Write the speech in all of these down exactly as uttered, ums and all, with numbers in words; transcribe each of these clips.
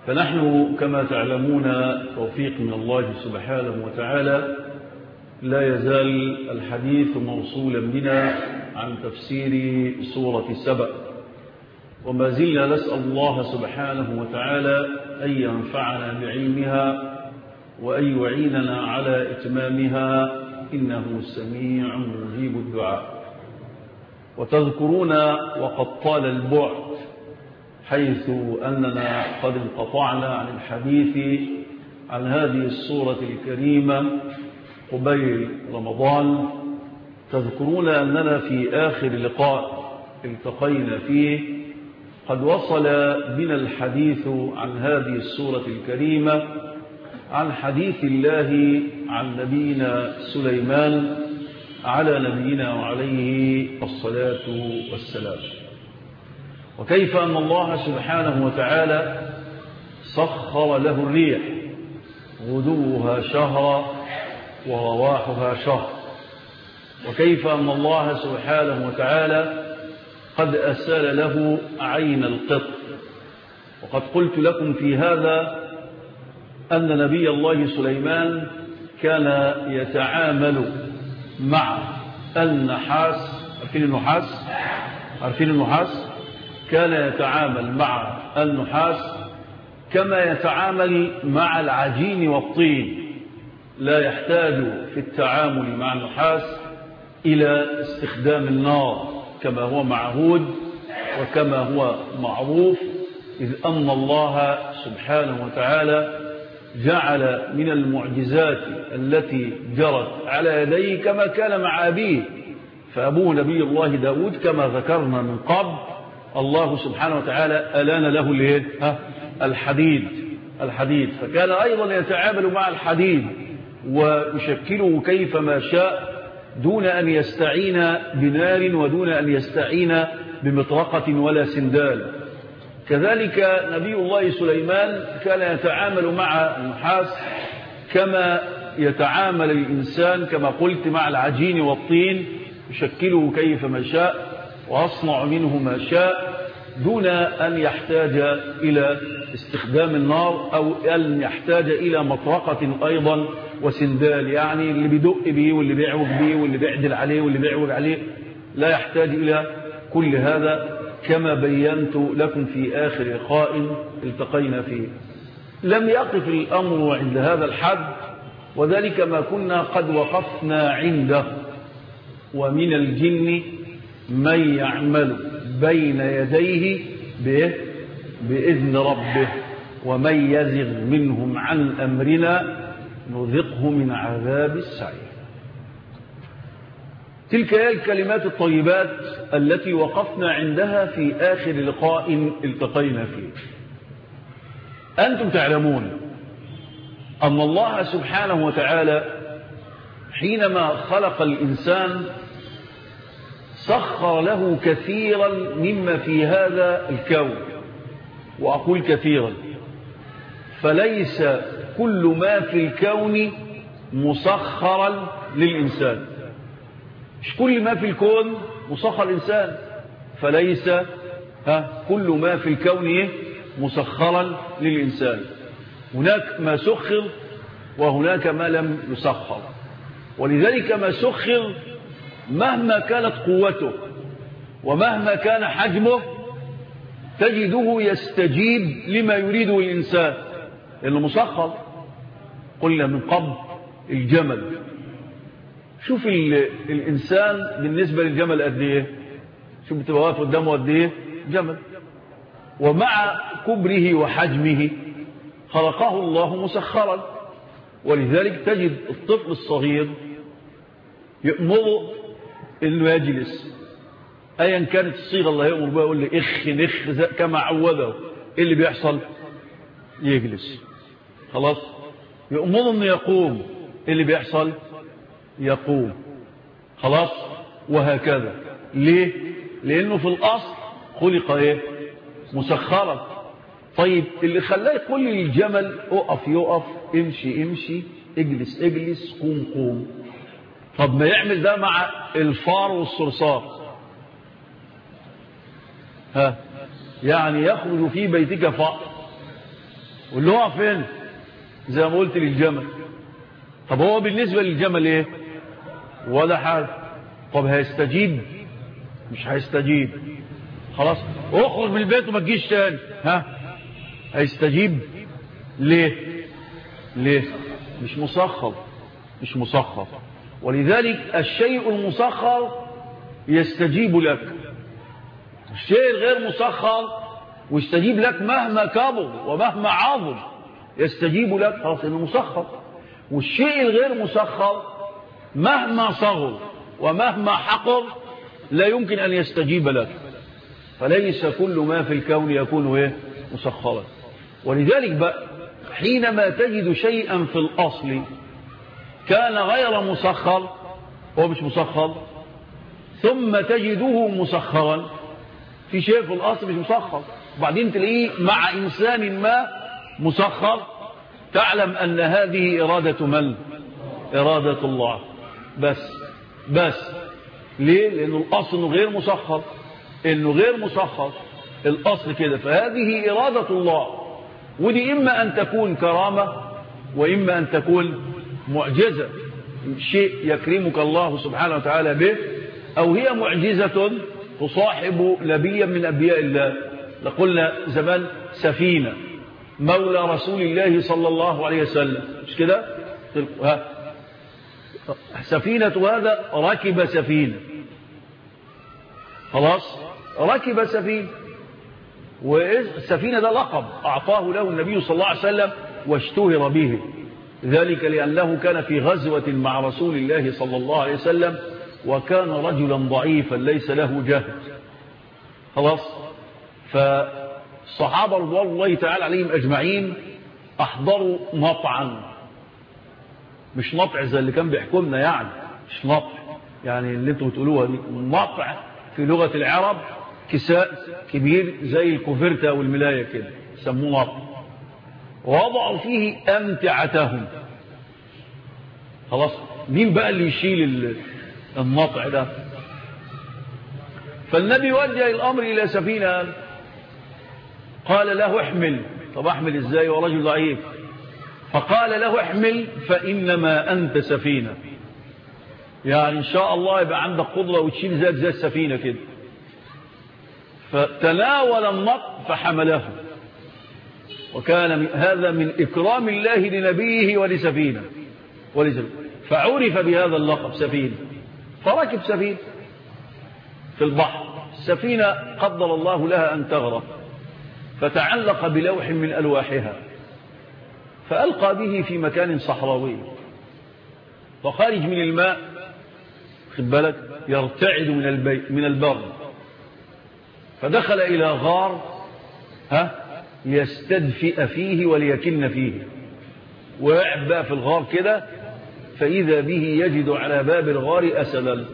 فنحن كما تعلمون توفيق من الله سبحانه وتعالى لا يزال الحديث موصولا بنا عن تفسير سورة سبأ، وما زلنا نسأل الله سبحانه وتعالى أن ينفعنا بعلمها وأن يعيننا على إتمامها إنه سميع مجيب الدعاء. وتذكرون وقد طال البعد حيث أننا قد انقطعنا عن الحديث عن هذه السورة الكريمة قبيل رمضان. تذكرون أننا في آخر لقاء التقينا فيه قد وصل بنا الحديث عن هذه السورة الكريمة عن حديث الله عن نبينا سليمان على نبينا وعليه الصلاة والسلام، وكيف أن الله سبحانه وتعالى سخر له الريح غدوها شهر ورواحها شهر، وكيف أن الله سبحانه وتعالى قد أسال له عين القط. وقد قلت لكم في هذا أن نبي الله سليمان كان يتعامل مع النحاس. عارفين النحاس؟ عارفين النحاس؟ كان يتعامل مع النحاس كما يتعامل مع العجين والطين، لا يحتاج في التعامل مع النحاس إلى استخدام النار كما هو معهود وكما هو معروف، إذ أن الله سبحانه وتعالى جعل من المعجزات التي جرت على يديه كما كان مع أبيه. فأبوه نبي الله داود كما ذكرنا من قبل الله سبحانه وتعالى ألان له الحديد الحديد فكان أيضا يتعامل مع الحديد ويشكله كيفما شاء دون أن يستعين بنار ودون أن يستعين بمطرقة ولا سندال. كذلك نبي الله سليمان كان يتعامل مع النحاس كما يتعامل الإنسان كما قلت مع العجين والطين، يشكله كيفما شاء ويصنع منه ما شاء دون أن يحتاج إلى استخدام النار أو أن يحتاج إلى مطرقة أيضا وسندال، يعني اللي بيدق به واللي بيعوج به واللي بيعدل عليه واللي بيعوج عليه لا يحتاج إلى كل هذا كما بينت لكم في آخر لقاء التقينا فيه. لم يقف الأمر عند هذا الحد، وذلك ما كنا قد وقفنا عنده. ومن الجن من يعمل بين يديه بإذن ربه ومن يزغ منهم عن أمرنا نذقه من عذاب السعير. تلك هي الكلمات الطيبات التي وقفنا عندها في آخر لقاء التقينا فيه. أنتم تعلمون أن الله سبحانه وتعالى حينما خلق الإنسان سخر له كثيرا مما في هذا الكون، وأقول كثيرا فليس كل ما في الكون مسخرا للإنسان. مش كل ما في الكون مسخر الإنسان، فليس ها كل ما في الكون مسخرا للإنسان. هناك ما سخر وهناك ما لم يسخر، ولذلك ما سخر مهما كانت قوته ومهما كان حجمه تجده يستجيب لما يريده الإنسان، لأنه مسخر. قلنا من قبل الجمل، شوف الإنسان بالنسبة للجمل قد ايه، شوف بتبقى واقف قدامه قد ايه جمل، ومع كبره وحجمه خلقه الله مسخرا. ولذلك تجد الطفل الصغير يأمره انه يجلس، ايا كانت الصيغه اللي يأمر بها، يقول لي اخ نخ كما عوده، ايه اللي بيحصل؟ يجلس. خلاص. يأمره انه يقوم، ايه اللي بيحصل؟ يقوم. خلاص. وهكذا. ليه؟ لانه في الاصل خلق ايه؟ مسخرا. طيب اللي خلاه يقول للجمل اقف يقف، امشي امشي، اجلس اجلس، قوم قوم. طب ما يعمل ده مع الفار والصرصار، ها يعني يخرج في بيتك فأر واللي هو فين زي ما قلت للجمل. طب هو بالنسبة للجمل ايه؟ ولا حاجة. طب هيستجيب؟ مش هيستجيب. خلاص اخرج من البيت وما تجيش تاني. ها هيستجيب؟ ليه؟ ليه؟ مش مسخر، مش مسخر. ولذلك الشيء المسخر يستجيب لك، الشيء الغير مسخر ويستجيب لك مهما كبر ومهما عظم، يستجيب لك خلاص انه مسخر. والشيء الغير مسخر مهما صغر ومهما حقر لا يمكن ان يستجيب لك. فليس كل ما في الكون يكون ايه؟ مسخرا. ولذلك بقى حينما تجد شيئا في الاصل كان غير مسخر، هو مش مسخر، ثم تجده مسخرا، في شيء في الاصل مش مسخر وبعدين تلاقيه مع انسان ما مسخر، تعلم ان هذه اراده من؟ اراده الله. بس بس ليه؟ لانه الاصل انه غير مسخر، انه غير مسخر الاصل كده. فهذه اراده الله، ودي اما ان تكون كرامه واما ان تكون معجزه، شيء يكرمك الله سبحانه وتعالى به، او هي معجزه تصاحب نبيا من انبياء الله. لقلنا زمان سفينه مولى رسول الله صلى الله عليه وسلم، مش كده؟ سفينه هذا ركب سفينه، خلاص ركب سفينه، والسفينه ده لقب اعطاه له النبي صلى الله عليه وسلم واشتهر به، ذلك لأنه كان في غزوة مع رسول الله صلى الله عليه وسلم وكان رجلا ضعيفا ليس له جهد. خلاص فالصحابة رضوان الله تعالى عليهم أجمعين أحضروا نطعا، مش نطع زي اللي كان بيحكمنا، يعني مش نطع يعني اللي انتوا بتقولوها دي، نطع في لغة العرب كساء كبير زي الكوفرتة والملاية كده سموه نطع، ووضعوا فيه أمتعتهم. خلاص مين بقى اللي يشيل النطع ده؟ فالنبي وجه الأمر إلى سفينة، قال له احمل. طب احمل ازاي ورجل ضعيف؟ فقال له احمل فإنما أنت سفينة، يعني إن شاء الله يبقى عندك قدرة وتشيل زي زي السفينة كده. فتناول النطع فحمله، وكان هذا من إكرام الله لنبيه ولسفينة ولسفينة فعرف بهذا اللقب سفينة. فركب سفينة في البحر، السفينة قدر الله لها أن تغرق، فتعلق بلوح من ألواحها فألقى به في مكان صحراوي، فخارج من الماء خد بالك يرتعد من البي من البر، فدخل إلى غار ها ليستدفئ فيه وليكن فيه، وقعد بقى في الغار كده، فإذا به يجد على باب الغار أسدا.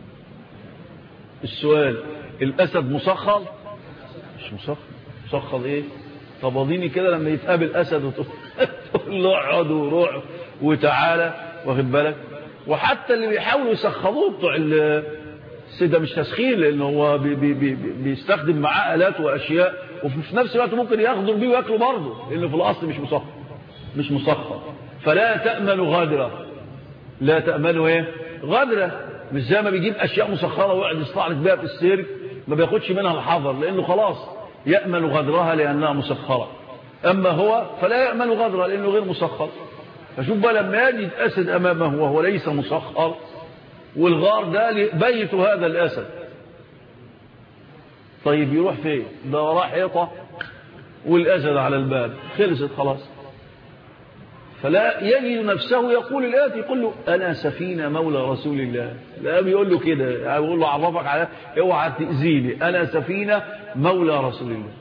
السؤال الأسد مسخر؟ مش مسخر. مسخر إيه؟ طب اضيني كده لما يتقابل أسد وتقول له اقعد وروح وتعالى، واخد بالك؟ وحتى اللي بيحاولوا يسخروه بتوع السيدة مش تسخين، لأنه هو بي بي بي بيستخدم معاه آلات وأشياء، وفي نفس الوقت ممكن يغدر بيه ويأكله برضه، لأنه في الأصل مش مسخر مش مسخر. فلا تأمن غادرة، لا تأمنوا ايه؟ غادرة. مش زي ما بيجيب أشياء مسخرة ويقعد يستعرض بها في السيرك ما بياخدش منها الحذر، لأنه خلاص يأمن غدرها لأنها مسخرة. أما هو فلا يأمن غدرها لأنه غير مسخر. فشوف بقى لما يجد أسد أمامه وهو ليس مسخر، والغار ده بيت هذا الأسد، طيب يروح فين؟ ده وراه حيطة والأسد على الباب، خلصت خلاص. فلا يجد نفسه يقول الآتي، يقول له أنا سفينة مولى رسول الله. لا بيقول له كده، يعني بيقول له عرفك على اوعى تأذيني، أنا سفينة مولى رسول الله.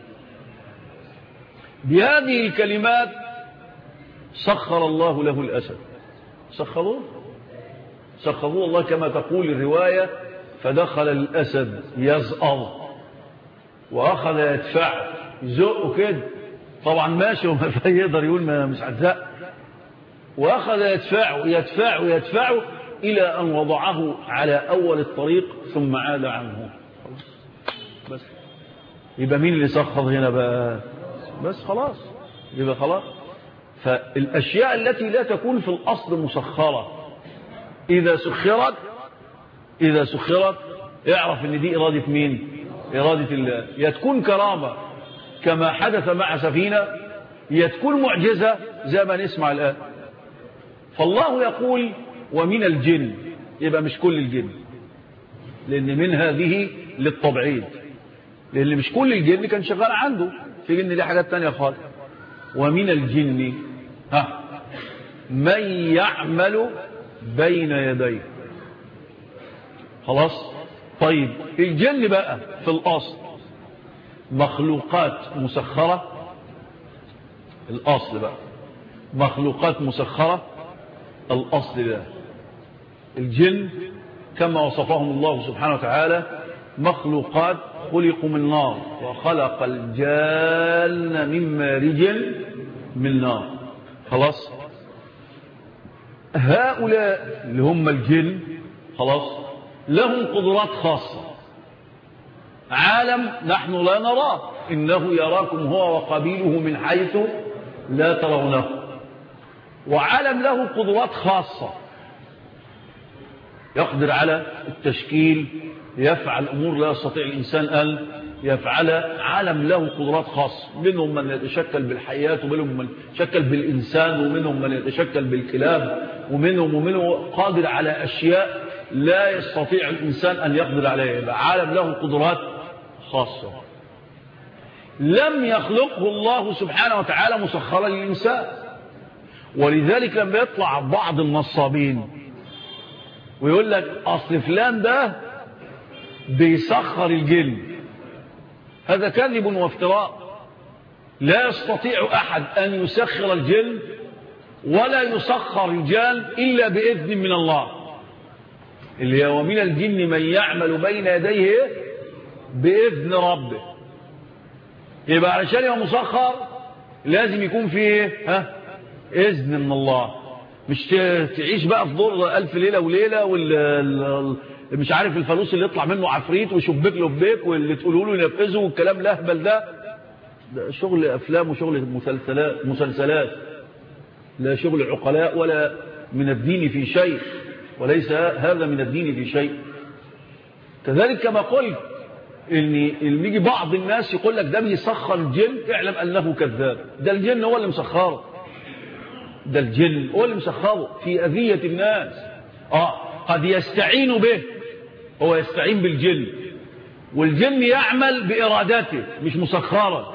بهذه الكلمات سخر الله له الأسد. سخروه سخروه الله كما تقول الرواية، فدخل الأسد يزأر وأخذ يدفع يزقه كده، طبعا ماشي وما يقدر يقول ما مش هتزق، وأخذ يدفعه يدفعه يدفعه إلى أن وضعه على أول الطريق ثم عاد عنه. بس يبقى مين اللي سخر هنا بقى؟ بس خلاص يبقى خلاص. فالأشياء التي لا تكون في الأصل مسخرة إذا سخرت إذا سخرت اعرف ان دي إرادة مين؟ إرادة الله. يا تكون كرامة كما حدث مع سفينة، يا تكون معجزة زي ما نسمع الآن. فالله يقول ومن الجن، يبقى مش كل الجن، لأن من هذه للطبعيد، لأن مش كل الجن كان شغال عنده، في جن دي حاجات تانية خالص. ومن الجن ها من يعمل بين يديه. خلاص. طيب الجن بقى في الأصل مخلوقات مسخرة، الأصل بقى مخلوقات مسخرة، الأصل ده الجن كما وصفهم الله سبحانه وتعالى مخلوقات خلقوا من نار، وخلق الجان من مارج من نار. خلاص. هؤلاء اللي هم الجن خلاص لهم قدرات خاصة، عالم نحن لا نراه، إنه يراكم هو وقبيله من حيث لا ترونه. وعالم له قدرات خاصة، يقدر على التشكيل، يفعل أمور لا يستطيع الإنسان أن يفعلها. عالم له قدرات خاصة، منهم من يتشكل بالحياة، ومنهم من يتشكل بالإنسان، ومنهم من يتشكل بالكلاب، ومنهم ومنهم قادر على أشياء لا يستطيع الإنسان أن يقدر عليها. عالم له قدرات خاصة لم يخلقه الله سبحانه وتعالى مسخرا للإنسان. ولذلك لما يطلع بعض النصابين ويقول لك أصل فلان ده بيسخر الجن، هذا كذب وافتراء. لا يستطيع أحد أن يسخر الجن ولا يسخر الجان إلا بإذن من الله، اللي هو من الجن من يعمل بين يديه بإذن ربه. يبقى علشان يبقى مسخر لازم يكون فيه ها إذن من الله. مش تعيش بقى في دور ألف ليلة وليلة وال مش عارف الفلوس اللي يطلع منه عفريت ويشبك له ببيك واللي تقولوا له ينفذه والكلام الاهبل ده. ده شغل أفلام وشغل مسلسلات مسلسلات لا شغل عقلاء ولا من الدين في شيء، وليس هذا من الدين في شيء. كذلك كما قلت ان يجي بعض الناس يقول لك ده بيسخر الجن، اعلم انه كذاب. ده الجن هو اللي مسخره، ده الجن هو اللي مسخره في أذية الناس. اه قد يستعين به، هو يستعين بالجن، والجن يعمل بإرادته مش مسخرا.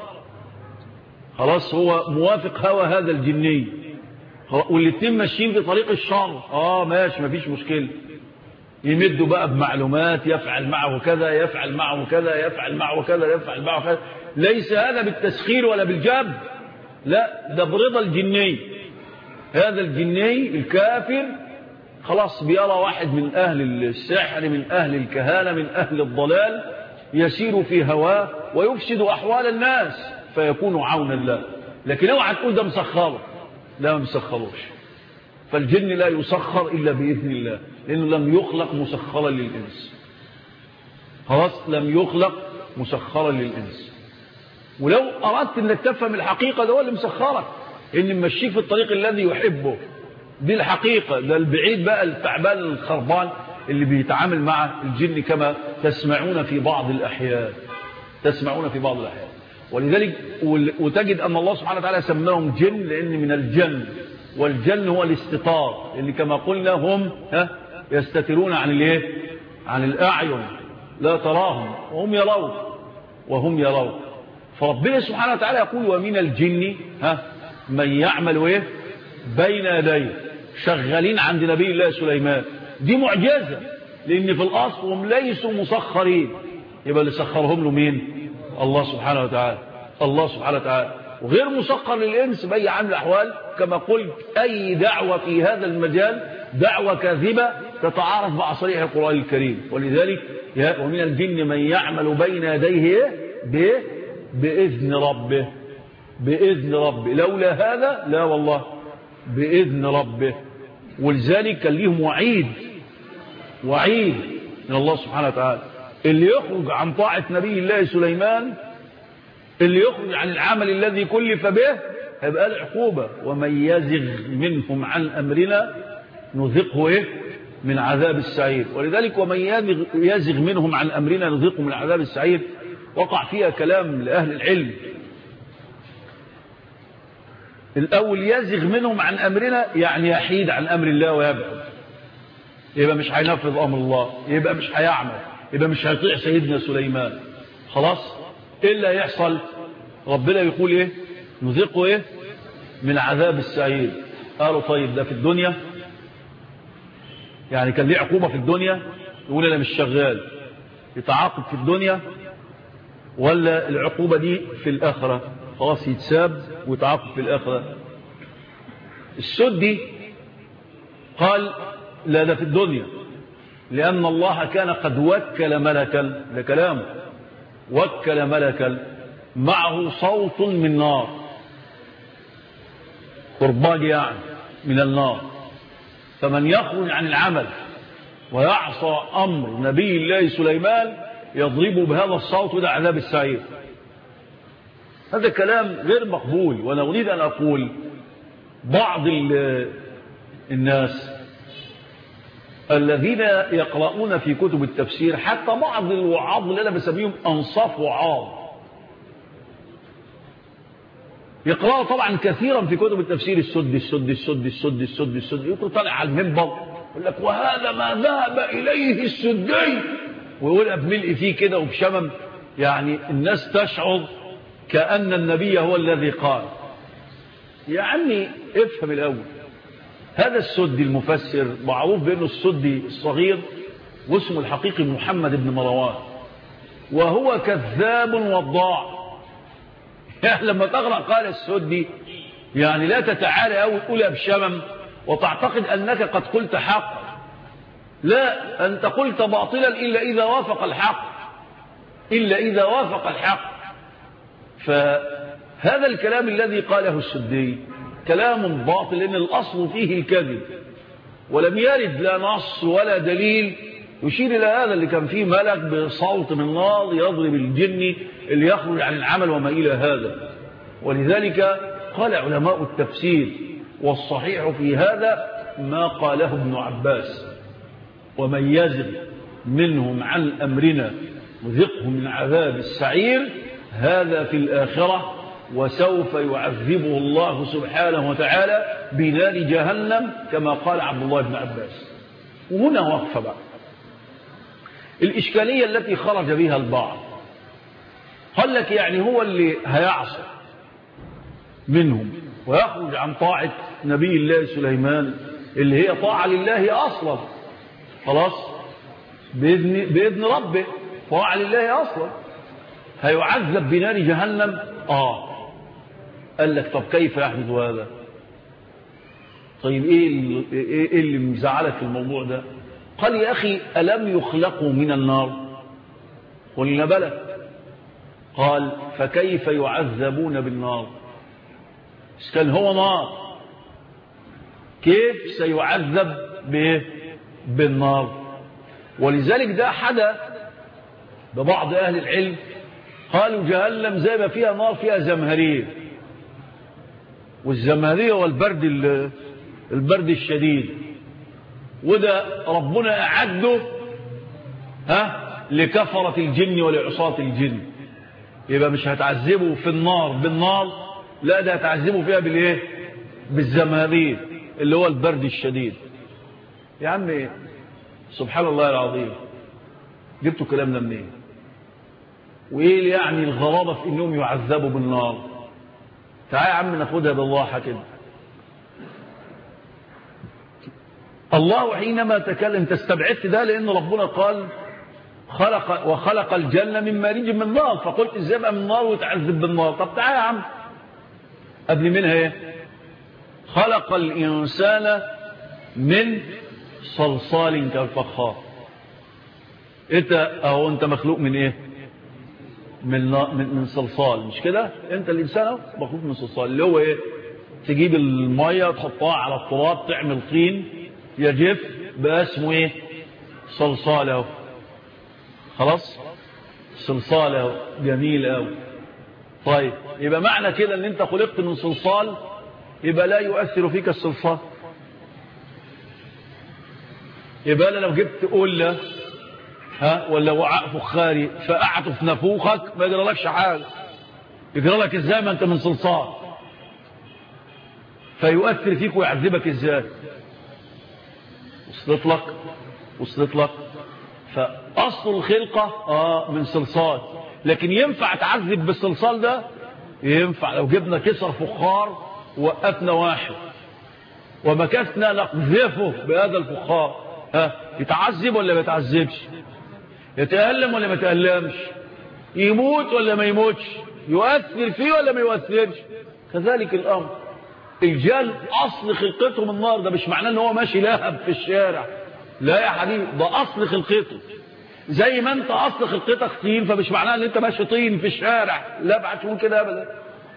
خلاص هو موافق هوى هذا الجني، والاتنين ماشيين في طريق الشر. اه ماشي مفيش مشكلة. يمدوا بقى بمعلومات، يفعل معه كذا يفعل معه كذا يفعل معه كذا يفعل معه كذا. ليس هذا بالتسخير ولا بالجبر، لا ده برضا الجني. هذا الجني الكافر خلاص بيرى واحد من أهل السحر، من أهل الكهانة، من أهل الضلال، يسير في هواه ويفسد أحوال الناس فيكون عونا له. لكن اوعى تقول ده مسخره، لا ما مسخروش. فالجن لا يسخر إلا بإذن الله، لأنه لم يخلق مسخرا للإنس. خلاص لم يخلق مسخرا للإنس. ولو أردت أنك تفهم الحقيقة ده هو اللي مسخرك، إن ممشيك في الطريق الذي يحبه، دي الحقيقة. ده البعيد بقى التعبان الخربان اللي بيتعامل مع الجن كما تسمعون في بعض الأحيان تسمعون في بعض الأحيان. ولذلك وتجد أن الله سبحانه وتعالى سماهم جن، لأن من الجن، والجن هو الاستطار اللي كما قلنا هم ها يستترون عن الايه عن الأعين، لا تراهم وهم يرون وهم يرون. فربنا سبحانه وتعالى يقول ومن الجن ها من يعمل ايه بين يديه، شغالين عند نبي الله سليمان. دي معجزة، لأن في الأصل هم ليسوا مسخرين. يبقى اللي سخرهم له مين؟ الله سبحانه وتعالى. الله سبحانه وتعالى. وغير مسخر للإنس بأي عامل الأحوال. كما قلت أي دعوة في هذا المجال دعوة كاذبة تتعارض مع صريح القرآن الكريم. ولذلك ومن الجن من يعمل بين يديه بإذن ربه، بإذن ربه. لولا هذا لا والله بإذن ربه. ولذلك كان ليهم وعيد وعيد من الله سبحانه وتعالى. اللي يخرج عن طاعة نبي الله سليمان، اللي يخرج عن العمل الذي كلف به، هيبقى العقوبة ومن يزغ منهم عن أمرنا نذقه إيه من عذاب السعير. ولذلك ومن يزغ منهم عن أمرنا نذقه من عذاب السعير وقع فيها كلام لأهل العلم. الأول يزغ منهم عن أمرنا يعني يحيد عن أمر الله ويبعد، يبقى مش هينفذ أمر الله، يبقى مش هيعمل، يبقى مش هيطيع سيدنا سليمان. خلاص إيه اللي هيحصل؟ ربنا يقول إيه نذقه إيه من عذاب السعير. قالوا طيب ده في الدنيا يعني كان ليه عقوبة في الدنيا، يقول أنا مش شغال، يتعاقب في الدنيا ولا العقوبة دي في الآخرة؟ خلاص يتساب ويتعاقب في الآخرة. السدي قال لا ده في الدنيا، لأن الله كان قد وكل ملكا، ده كلامه، وكل ملكا معه صوت من نار، قرباج يعني من النار، فمن يخرج عن العمل ويعصى أمر نبي الله سليمان يضربه بهذا الصوت وده عذاب السعير. هذا كلام غير مقبول. وأنا أريد أن أقول بعض الناس الذين يقرؤون في كتب التفسير، حتى بعض الوعاظ اللي أنا بسميهم أنصاف وعاظ، يقرأوا طبعا كثيرا في كتب التفسير السد السد السد السد السد السد، يقول طالع على المنبر يقول لك وهذا ما ذهب إليه السدي، ويقول بملء فيه كده وبشمم، يعني الناس تشعر كأن النبي هو الذي قال. يا عمي افهم الأول، هذا السدي المفسر معروف بأنه السدي الصغير واسمه الحقيقي محمد بن مروان، وهو كذاب وضاع. يعني لما تقرأ قال السدي يعني لا تتعالى أو تقولها بشمم وتعتقد أنك قد قلت حق، لا، أنت قلت باطلا إلا إذا وافق الحق، إلا إذا وافق الحق. فهذا الكلام الذي قاله السدي كلام باطل، لأن الأصل فيه الكذب، ولم يرد لا نص ولا دليل يشير إلى هذا، اللي كان فيه ملك بصوت من نار يضرب الجن اللي يخرج عن العمل وما إلى هذا. ولذلك قال علماء التفسير والصحيح في هذا ما قاله ابن عباس، ومن يزغ منهم عن أمرنا نذقه من عذاب السعير، هذا في الآخرة، وسوف يعذبه الله سبحانه وتعالى بنار جهنم كما قال عبد الله بن عباس. وهنا وقف بقى الإشكالية التي خرج بها البعض، قال لك يعني هو اللي هيعصى منهم ويخرج عن طاعة نبي الله سليمان اللي هي طاعة لله أصلا، خلاص بإذن, بإذن ربه طاعة لله أصلا، هيعذب بنار جهنم. آه قال لك طب كيف يحدث هذا؟ طيب إيه اللي, إيه اللي مزعلك في الموضوع ده؟ قال يا أخي ألم يخلقوا من النار؟ قلنا بلى. قال فكيف يعذبون بالنار؟ كان هو نار، كيف سيعذب به بالنار؟ ولذلك ده حدث ببعض أهل العلم، قالوا جهنم زي ما فيها نار فيها زمهرير، والزمهرير هو البرد البرد الشديد، وده ربنا أعده ها لكفرة الجن ولعصاة الجن. يبقى مش هتعذبه في النار بالنار، لا ده هتعذبه فيها بالايه؟ بالزمهرير اللي هو البرد الشديد. يا عم سبحان الله العظيم، جبتوا كلامنا منين؟ وايه يعني الغرابة في انهم يعذبوا بالنار؟ تعال يا عم ناخدها بالراحة كده. الله حينما تكلم تستبعدت ده، لأن ربنا قال خلق وخلق الجنة من مارج من نار، فقلت ازاي بقى من نار وتعذب بالنار؟ طب تعال يا عم قبل منها ايه؟ خلق الإنسان من صلصال كالفخار. انت اهو انت مخلوق من ايه؟ من من, من صلصال، مش كده؟ انت الانسان اهو مخلوق من صلصال، اللي هو ايه؟ تجيب الميه تحطها على التراب تعمل طين يجف بقى اسمه ايه؟ صلصال اهو. خلاص؟ صلصال اهو، جميل اهو. طيب يبقى معنى كده ان انت خلقت من صلصال، يبقى لا يؤثر فيك الصلصال. يبقى أنا لو جبت قلة ها ولا وعاء فخاري فقعته في نافوخك ما يجرى لكش حاجة. يجرى لك ازاي ما انت من صلصال؟ فيؤثر فيك ويعذبك ازاي؟ وصلت لك وصلت لك فأصل الخلقة آه من صلصال، لكن ينفع تعذب بالصلصال ده؟ ينفع. لو جبنا كسر فخار وقفنا واحد ومكثنا نقذفه بهذا الفخار، ها يتعذب ولا ما يتعذبش؟ يتألم ولا ما يتألمش؟ يموت ولا ما يموتش؟ يؤثر فيه ولا ما يؤثرش؟ كذلك الأمر. الجان أصل خلقتهم النار، ده مش معناه ان هو ماشي لهب في الشارع، لا يا حبيبي، ده أصل خلقته. زي ما انت أصل خلقتك طين، فمش معناه ان انت ماشي طين في الشارع، لا بعد يقول كده أبدا،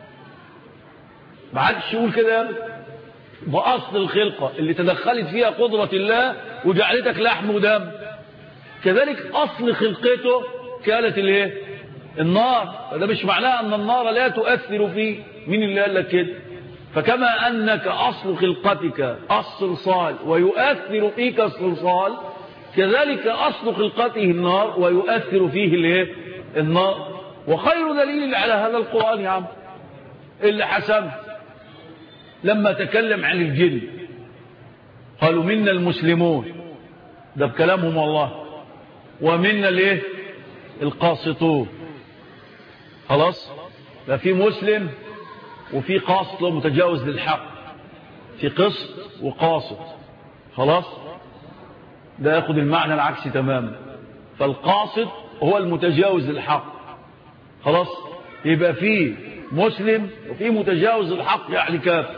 ما عادش يقول كده أبدا. ده أصل الخلقة اللي تدخلت فيها قدرة الله وجعلتك لحم ودم. كذلك أصل خلقته كانت الايه؟ النار. فده مش معناه أن النار لا تؤثر فيه. مين اللي قال لك كده؟ فكما أنك أصل خلقتك الصلصال ويؤثر فيك الصلصال، كذلك أصل خلقته النار ويؤثر فيه الايه؟ النار. وخير دليل على هذا القرآن يا عم اللي حسن لما تكلم عن الجن قالوا منا المسلمون، ده بكلامهم والله، ومنا الايه؟ القاسطون. خلاص، لا في مسلم وفي قاسط متجاوز للحق، في قسط وقاسط. خلاص، ده ياخد المعنى العكسي تماما. فالقاسط هو المتجاوز للحق. خلاص، يبقى في مسلم وفي متجاوز للحق يعني كافر.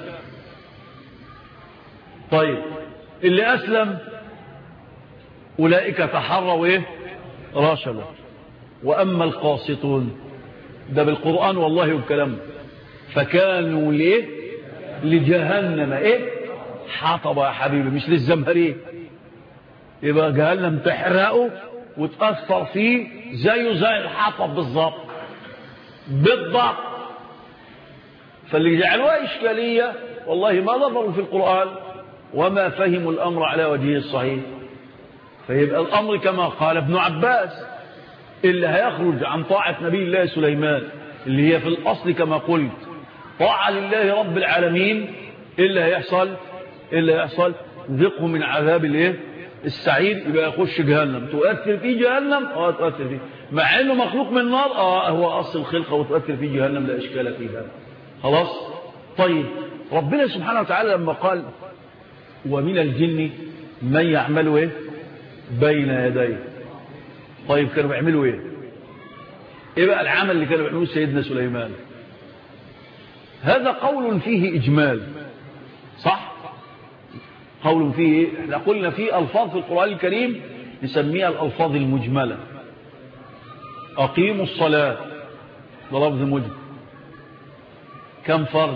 طيب اللي أسلم أولئك تحروا إيه؟ راشدا. وأما القاسطون ده بالقرآن والله والكلام، فكانوا ليه؟ لجهنم إيه؟ حطبا يا حبيبي، مش للزمهرين. يبقى جهنم تحرقه وتأثر فيه زيه زي الحطب بالضبط بالضبط. فاللي جعلوها إشكالية والله ما نظروا في القرآن وما فهموا الأمر على وجهه الصحيح. فيبقى الأمر كما قال ابن عباس، اللي هيخرج عن طاعة نبي الله سليمان اللي هي في الأصل كما قلت طاعة لله رب العالمين، اللي هيحصل اللي هيحصل ذقه من عذاب الايه؟ السعير. يبقى يخش جهنم. تؤثر فيه جهنم؟ اه تؤثر فيه، مع انه مخلوق من النار. اه هو اصل الخلقه وتؤثر فيه جهنم، لا اشكال فيها. خلاص. طيب ربنا سبحانه وتعالى لما قال ومن الجن من يعمل ايه بين يديه، طيب كانوا بيعملوا ايه؟ ايه بقى العمل اللي كانوا بيعملوه سيدنا سليمان؟ هذا قول فيه اجمال، صح؟ قول فيه، احنا قلنا فيه الفاظ في القرآن الكريم نسميها الالفاظ المجملة. اقيموا الصلاة ده لفظ مجمل. كم فرض؟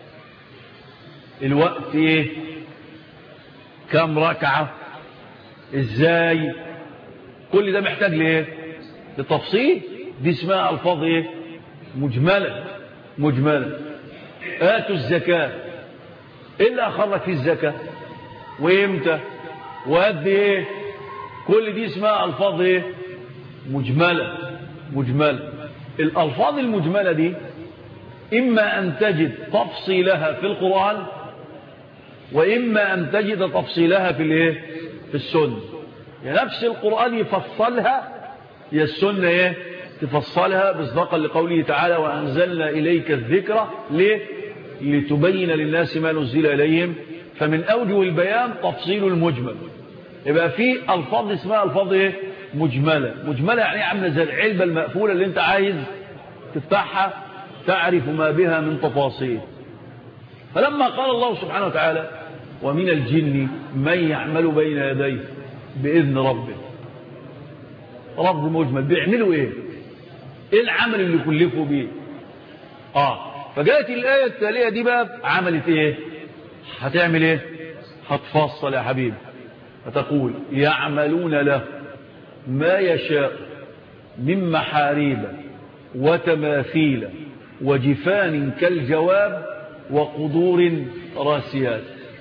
الوقت ايه؟ كم ركعة؟ ازاي؟ كل ده محتاج ليه؟ لتفصيل. دي اسمها الفاظ ايه؟ مجملة. مجملة. آتوا الزكاة، ايه اللي اخرج في الزكاة وامتى وقد ايه؟ كل دي اسمها الفاظ ايه؟ مجملة. مجملة. الالفاظ المجملة دي اما ان تجد تفصيلها في القرآن واما ان تجد تفصيلها في الايه؟ في السنة. يعني نفس القرآن يفصلها، يا السنة ايه؟ تفصلها مصداقا لقوله تعالى وأنزلنا إليك الذكر ليه؟ لتبين للناس ما نزل إليهم. فمن أوجه البيان تفصيل المجمل. يبقى في ألفاظ اسمها ألفاظ ايه؟ مجملة. مجملة يعني عامله زي العلبة المقفولة اللي انت عايز تفتحها تعرف ما بها من تفاصيل. فلما قال الله سبحانه وتعالى ومن الجن من يعمل بين يديه بإذن ربه، رب مجمل، بيعملوا ايه؟ ايه العمل اللي كلفوا بيه؟ اه فجاءت الآية التالية دي بقى عملت ايه؟ هتعمل ايه؟ هتفصل يا حبيبي، فتقول يعملون له ما يشاء من محاريب وتماثيل وجفان كالجواب وقدور راسيات.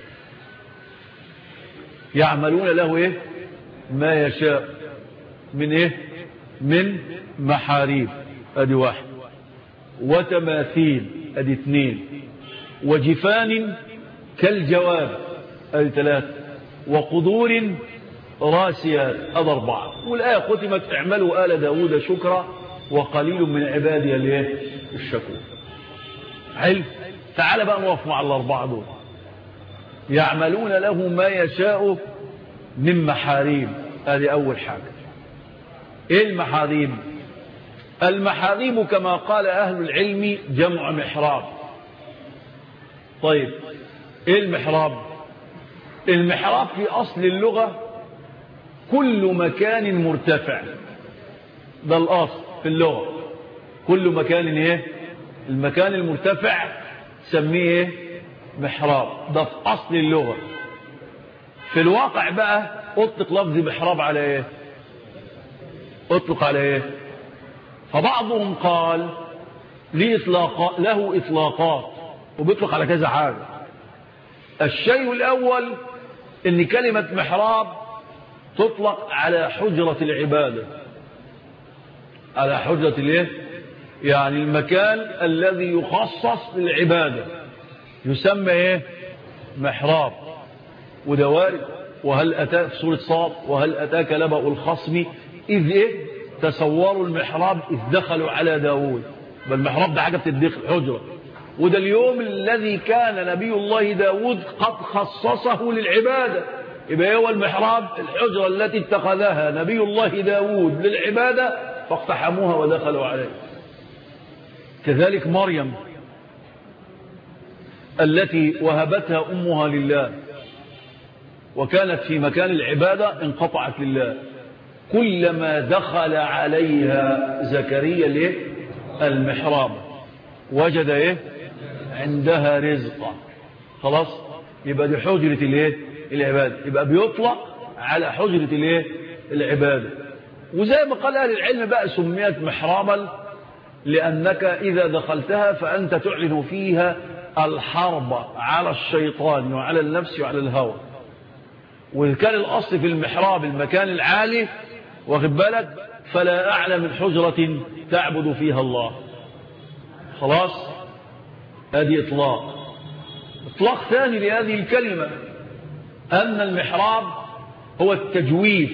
يعملون له إيه؟ ما يشاء من إيه؟ من محاريب، أدي واحد، وتماثيل، أدي اثنين، وجفان كالجواب، أدي ثلاثة، وقدور راسيات، أدي أربعة. والآية ختمت اعملوا آل داود شكرا وقليل من عبادي الايه؟ الشكور. حلو. تعال بقى نوقف مع الأربعة دول. يعملون له ما يشاء من محاريب، هذه أول حاجة. إيه المحاريب؟ المحاريب كما قال أهل العلم جمع محراب. طيب إيه المحراب؟ المحراب في أصل اللغة كل مكان مرتفع، ده الأصل في اللغة، كل مكان إيه؟ المكان المرتفع سميه إيه؟ محراب، ده في أصل اللغة. في الواقع بقى أطلق لفظ محراب على إيه؟ أطلق على إيه؟ فبعضهم قال له إطلاقات, له إطلاقات وبيطلق على كذا حاجة. الشيء الأول إن كلمة محراب تطلق على حجرة العبادة، على حجرة الإيه؟ يعني المكان الذي يخصص للعبادة يسمى إيه؟ محراب. وده وارد. وهل أتاك في سورة صاد وهل أتاك نبأ الخصم إذ إيه؟ تصوروا المحراب إذ دخلوا على داود. بل المحراب ده حاجة بتدخل حجرة. وده اليوم الذي كان نبي الله داود قد خصصه للعبادة. يبقى هو المحراب الحجرة التي اتخذها نبي الله داود للعبادة فاقتحموها ودخلوا عليه. كذلك مريم التي وهبتها أمها لله وكانت في مكان العبادة انقطعت لله. كلما دخل عليها زكريا ليه؟ المحراب وجد ايه؟ عندها رزقا. خلاص يبقى دي حجرة الايه؟ العبادة. يبقى بيطلق على حجرة الايه؟ العبادة. وزي ما قال اهل العلم بقى سميت محرابا لأنك إذا دخلتها فأنت تعلن فيها الحرب على الشيطان وعلى النفس وعلى الهوى. وكان الأصل في المحراب المكان العالي واخد بالك، فلا أعلى من حجرة تعبد فيها الله. خلاص هذه إطلاق. إطلاق ثاني لهذه الكلمة أن المحراب هو التجويف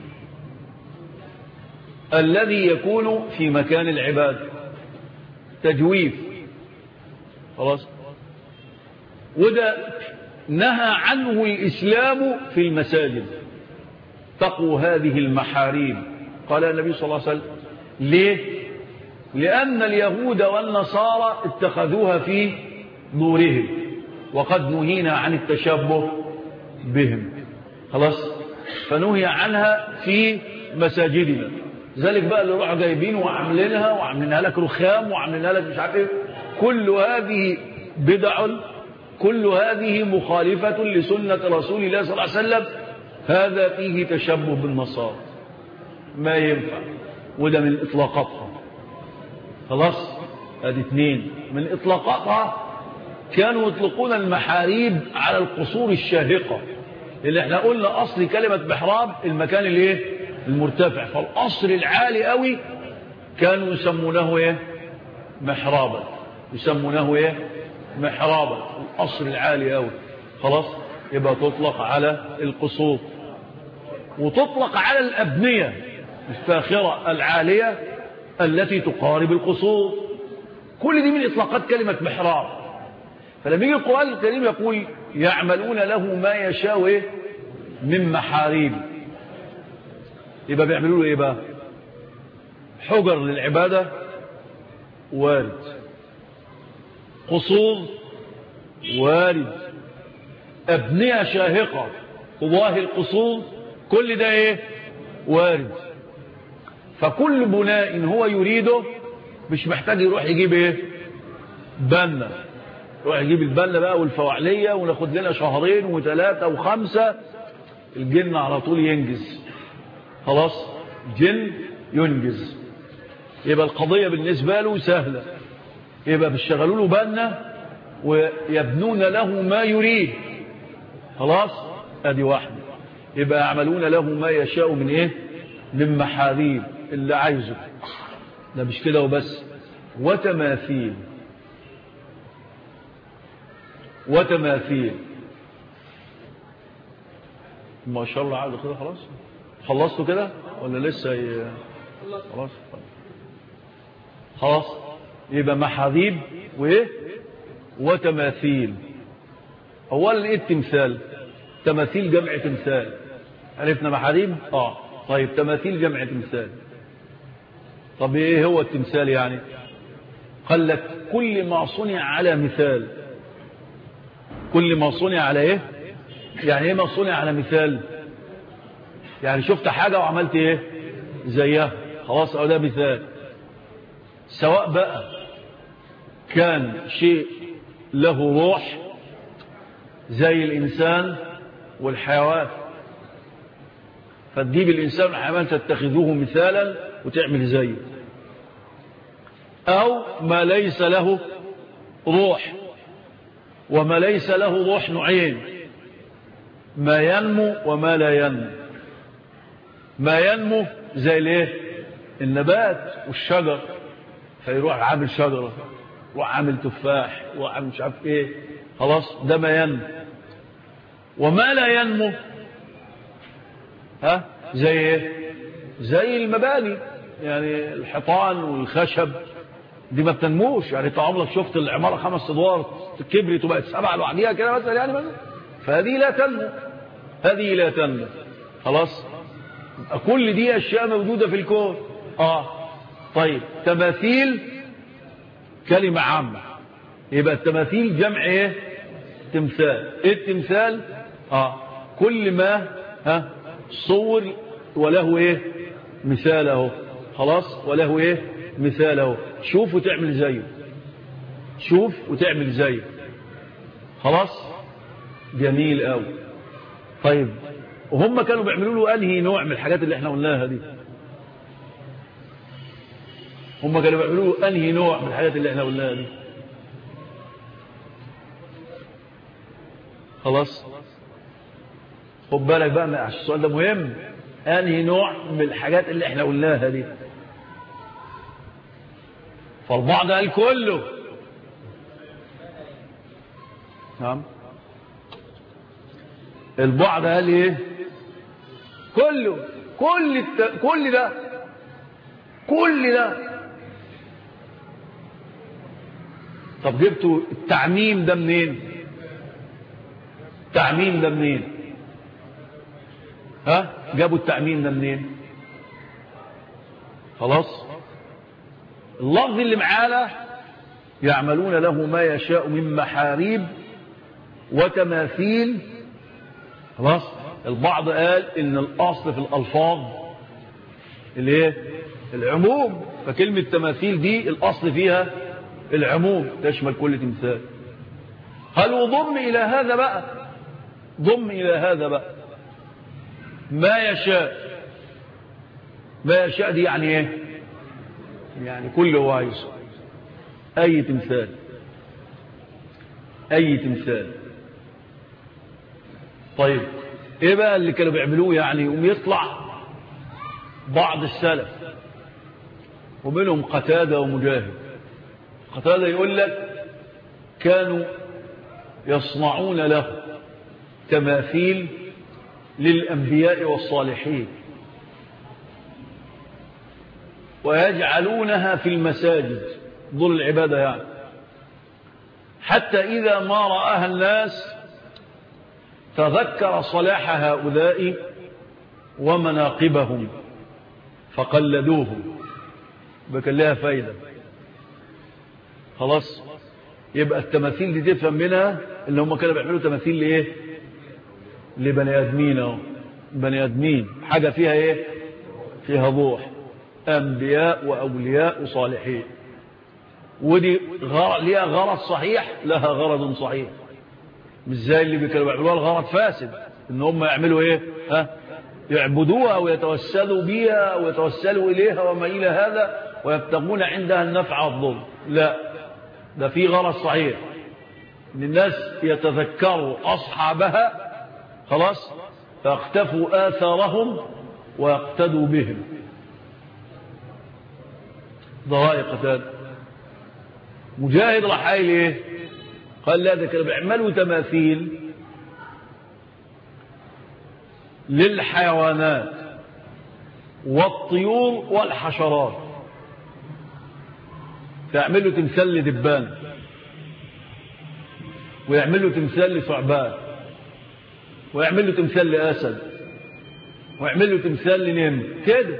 الذي يكون في مكان العبادة. تجويف. خلاص. وده نهى عنه الإسلام في المساجد. تقوا هذه المحاريب. قال النبي صلى الله عليه وسلم ليه؟ لأن اليهود والنصارى اتخذوها في دورهم وقد نهينا عن التشبه بهم. خلاص. فنهي عنها في مساجدنا. ذلك بقى اللي روحوا جايبين وعاملينها وعاملينها لك رخام وعاملينها لك مش عارف ايه. كل هذه بدع، كل هذه مخالفة لسنة رسول الله صلى الله عليه وسلم. هذا فيه تشبه بالنصارى ما ينفع. وده من إطلاقاتها. خلاص هذه اثنين من إطلاقاتها. كانوا يطلقون المحاريب على القصور الشاهقة اللي احنا قلنا أصل كلمة محراب المكان اللي ايه؟ المرتفع. فالقصر العالي قوي كانوا يسمونه ايه؟ محرابا. يسمونه ايه؟ محرابا. القصر العالي قوي. خلاص. يبقى تطلق على القصور وتطلق على الأبنية الفاخرة العالية التي تقارب القصور. كل دي من إطلاقات كلمة محراب. فلما يجي القرآن الكريم يقول يعملون له ما يشاء إيه؟ من محاريب. يبقى بيعملوا له إيه بقى؟ حجر للعبادة وارد، قصور وارد، أبنية شاهقة تضاهي القصور، كل ده إيه؟ وارد. فكل بناء هو يريده مش محتاج يروح يجيب إيه؟ بنا. يروح يجيب البنا بقى والفواعلية وناخد لنا شهرين وثلاثة وخمسة. الجن على طول ينجز. خلاص الجن ينجز. يبقى القضية بالنسبة له سهلة. يبقى بيشغلوا له بالنا ويبنون له ما يريد. خلاص ادي واحده. يبقى يعملون له ما يشاء من ايه؟ من محاريب اللي عايزه. ده مش كده وبس، وتماثيل. وتماثيل ما شاء الله. عاد كده خلاص خلصتوا كده ولا لسه ي... خلاص خلاص. يبقى محاذيب وايه؟ وتماثيل. اولا ايه التمثال؟ تماثيل جمع تمثال. عرفنا محاذيب؟ اه طيب تماثيل جمع تمثال. طب ايه هو التمثال يعني؟ قال لك كل ما صنع على مثال. كل ما صنع على ايه؟ يعني ايه ما صنع على مثال؟ يعني شفت حاجة وعملت ايه زيها، خلاص او ده مثال. سواء بقى كان شيء له روح زي الانسان والحيوان، فتجيب الانسان والحيوان تتخذوه مثالا وتعمل زيه. او ما ليس له روح. وما ليس له روح نوعين، ما ينمو وما لا ينمو. ما ينمو زي الايه؟ النبات والشجر، فيروح عامل شجرة، يروح عامل تفاح، يروح عامل مش عارف ايه، خلاص ده ما ينمو. وما لا ينمو ها زي ايه؟ زي المباني، يعني الحيطان والخشب دي ما بتنموش. يعني انت عمرك شفت العمارة خمس ادوار كبرت وبقت سبعة لوحديها كده مثلا؟ يعني مثلا فهذه لا تنمو، هذه لا تنمو. خلاص كل دي اشياء موجودة في الكون. اه طيب تماثيل كلمة عامة. يبقى التماثيل جمع ايه؟ تمثال. ايه التمثال؟ اه كل ما ها صور وله ايه؟ مثاله. خلاص وله ايه؟ مثاله. شوف وتعمل زيه، شوف وتعمل زيه. خلاص جميل قوي. طيب وهم كانوا بيعملوا له انهي نوع من الحاجات اللي احنا قلناها دي؟ هم كانوا بيعملوا له انهي نوع من الحاجات اللي احنا قلناها دي؟ خلاص خد بالك بقى عشان السؤال ده مهم. انهي نوع من الحاجات اللي احنا قلناها دي؟ فالبعض قال كله. نعم البعض قال ايه؟ كله. كل الت... كل ده كل ده. طب جبتوا التعميم ده منين؟ التعميم ده منين؟ ها جابوا التعميم ده منين؟ خلاص اللفظ اللي معانا يعملون له ما يشاء من محاريب وتماثيل. خلاص البعض قال ان الاصل في الالفاظ الايه؟ العموم. فكلمة تماثيل دي الاصل فيها العموم تشمل كل تمثال. قال وضم الى هذا بقى، ضم الى هذا بقى ما يشاء. ما يشاء دي يعني ايه؟ يعني كل هو عايز اي تمثال، اي تمثال. طيب ايه بقى اللي كانوا بيعملوه؟ يعني يقوم يطلع بعض السلف ومنهم قتادة ومجاهد. قتادة يقول لك كانوا يصنعون له تماثيل للأنبياء والصالحين ويجعلونها في المساجد ظل العبادة يعني، حتى إذا ما رآها الناس تذكر صلاح هؤلاء ومناقبهم فقلدوهم. بكن لها فايدة. خلاص يبقى التماثيل دي تفهم منها اللي هم كانوا بيعملوا تماثيل لإيه؟ لبني آدمين اهو، بني آدمين حاجة فيها إيه؟ فيها روح، أنبياء وأولياء وصالحين. ودي غرض ليها غرض صحيح، لها غرض صحيح، مش زي اللي كانوا بيعملوها الغرض فاسد ان هم يعملوا ايه؟ ها يعبدوها ويتوسلوا بها ويتوسلوا اليها وما الى هذا ويبتغون عندها النفع والضر. لا ده في غرض صحيح ان الناس يتذكروا اصحابها خلاص فاقتفوا اثارهم ويقتدوا بهم. ده رأي قتادة. مجاهد راح قايل ايه؟ قال لا ده كانوا بيعملوا تماثيل للحيوانات والطيور والحشرات، فيعملوا تمثال لدبان ويعملوا تمثال لثعبان ويعملوا تمثال لأسد ويعملوا تمثال لنمر كده.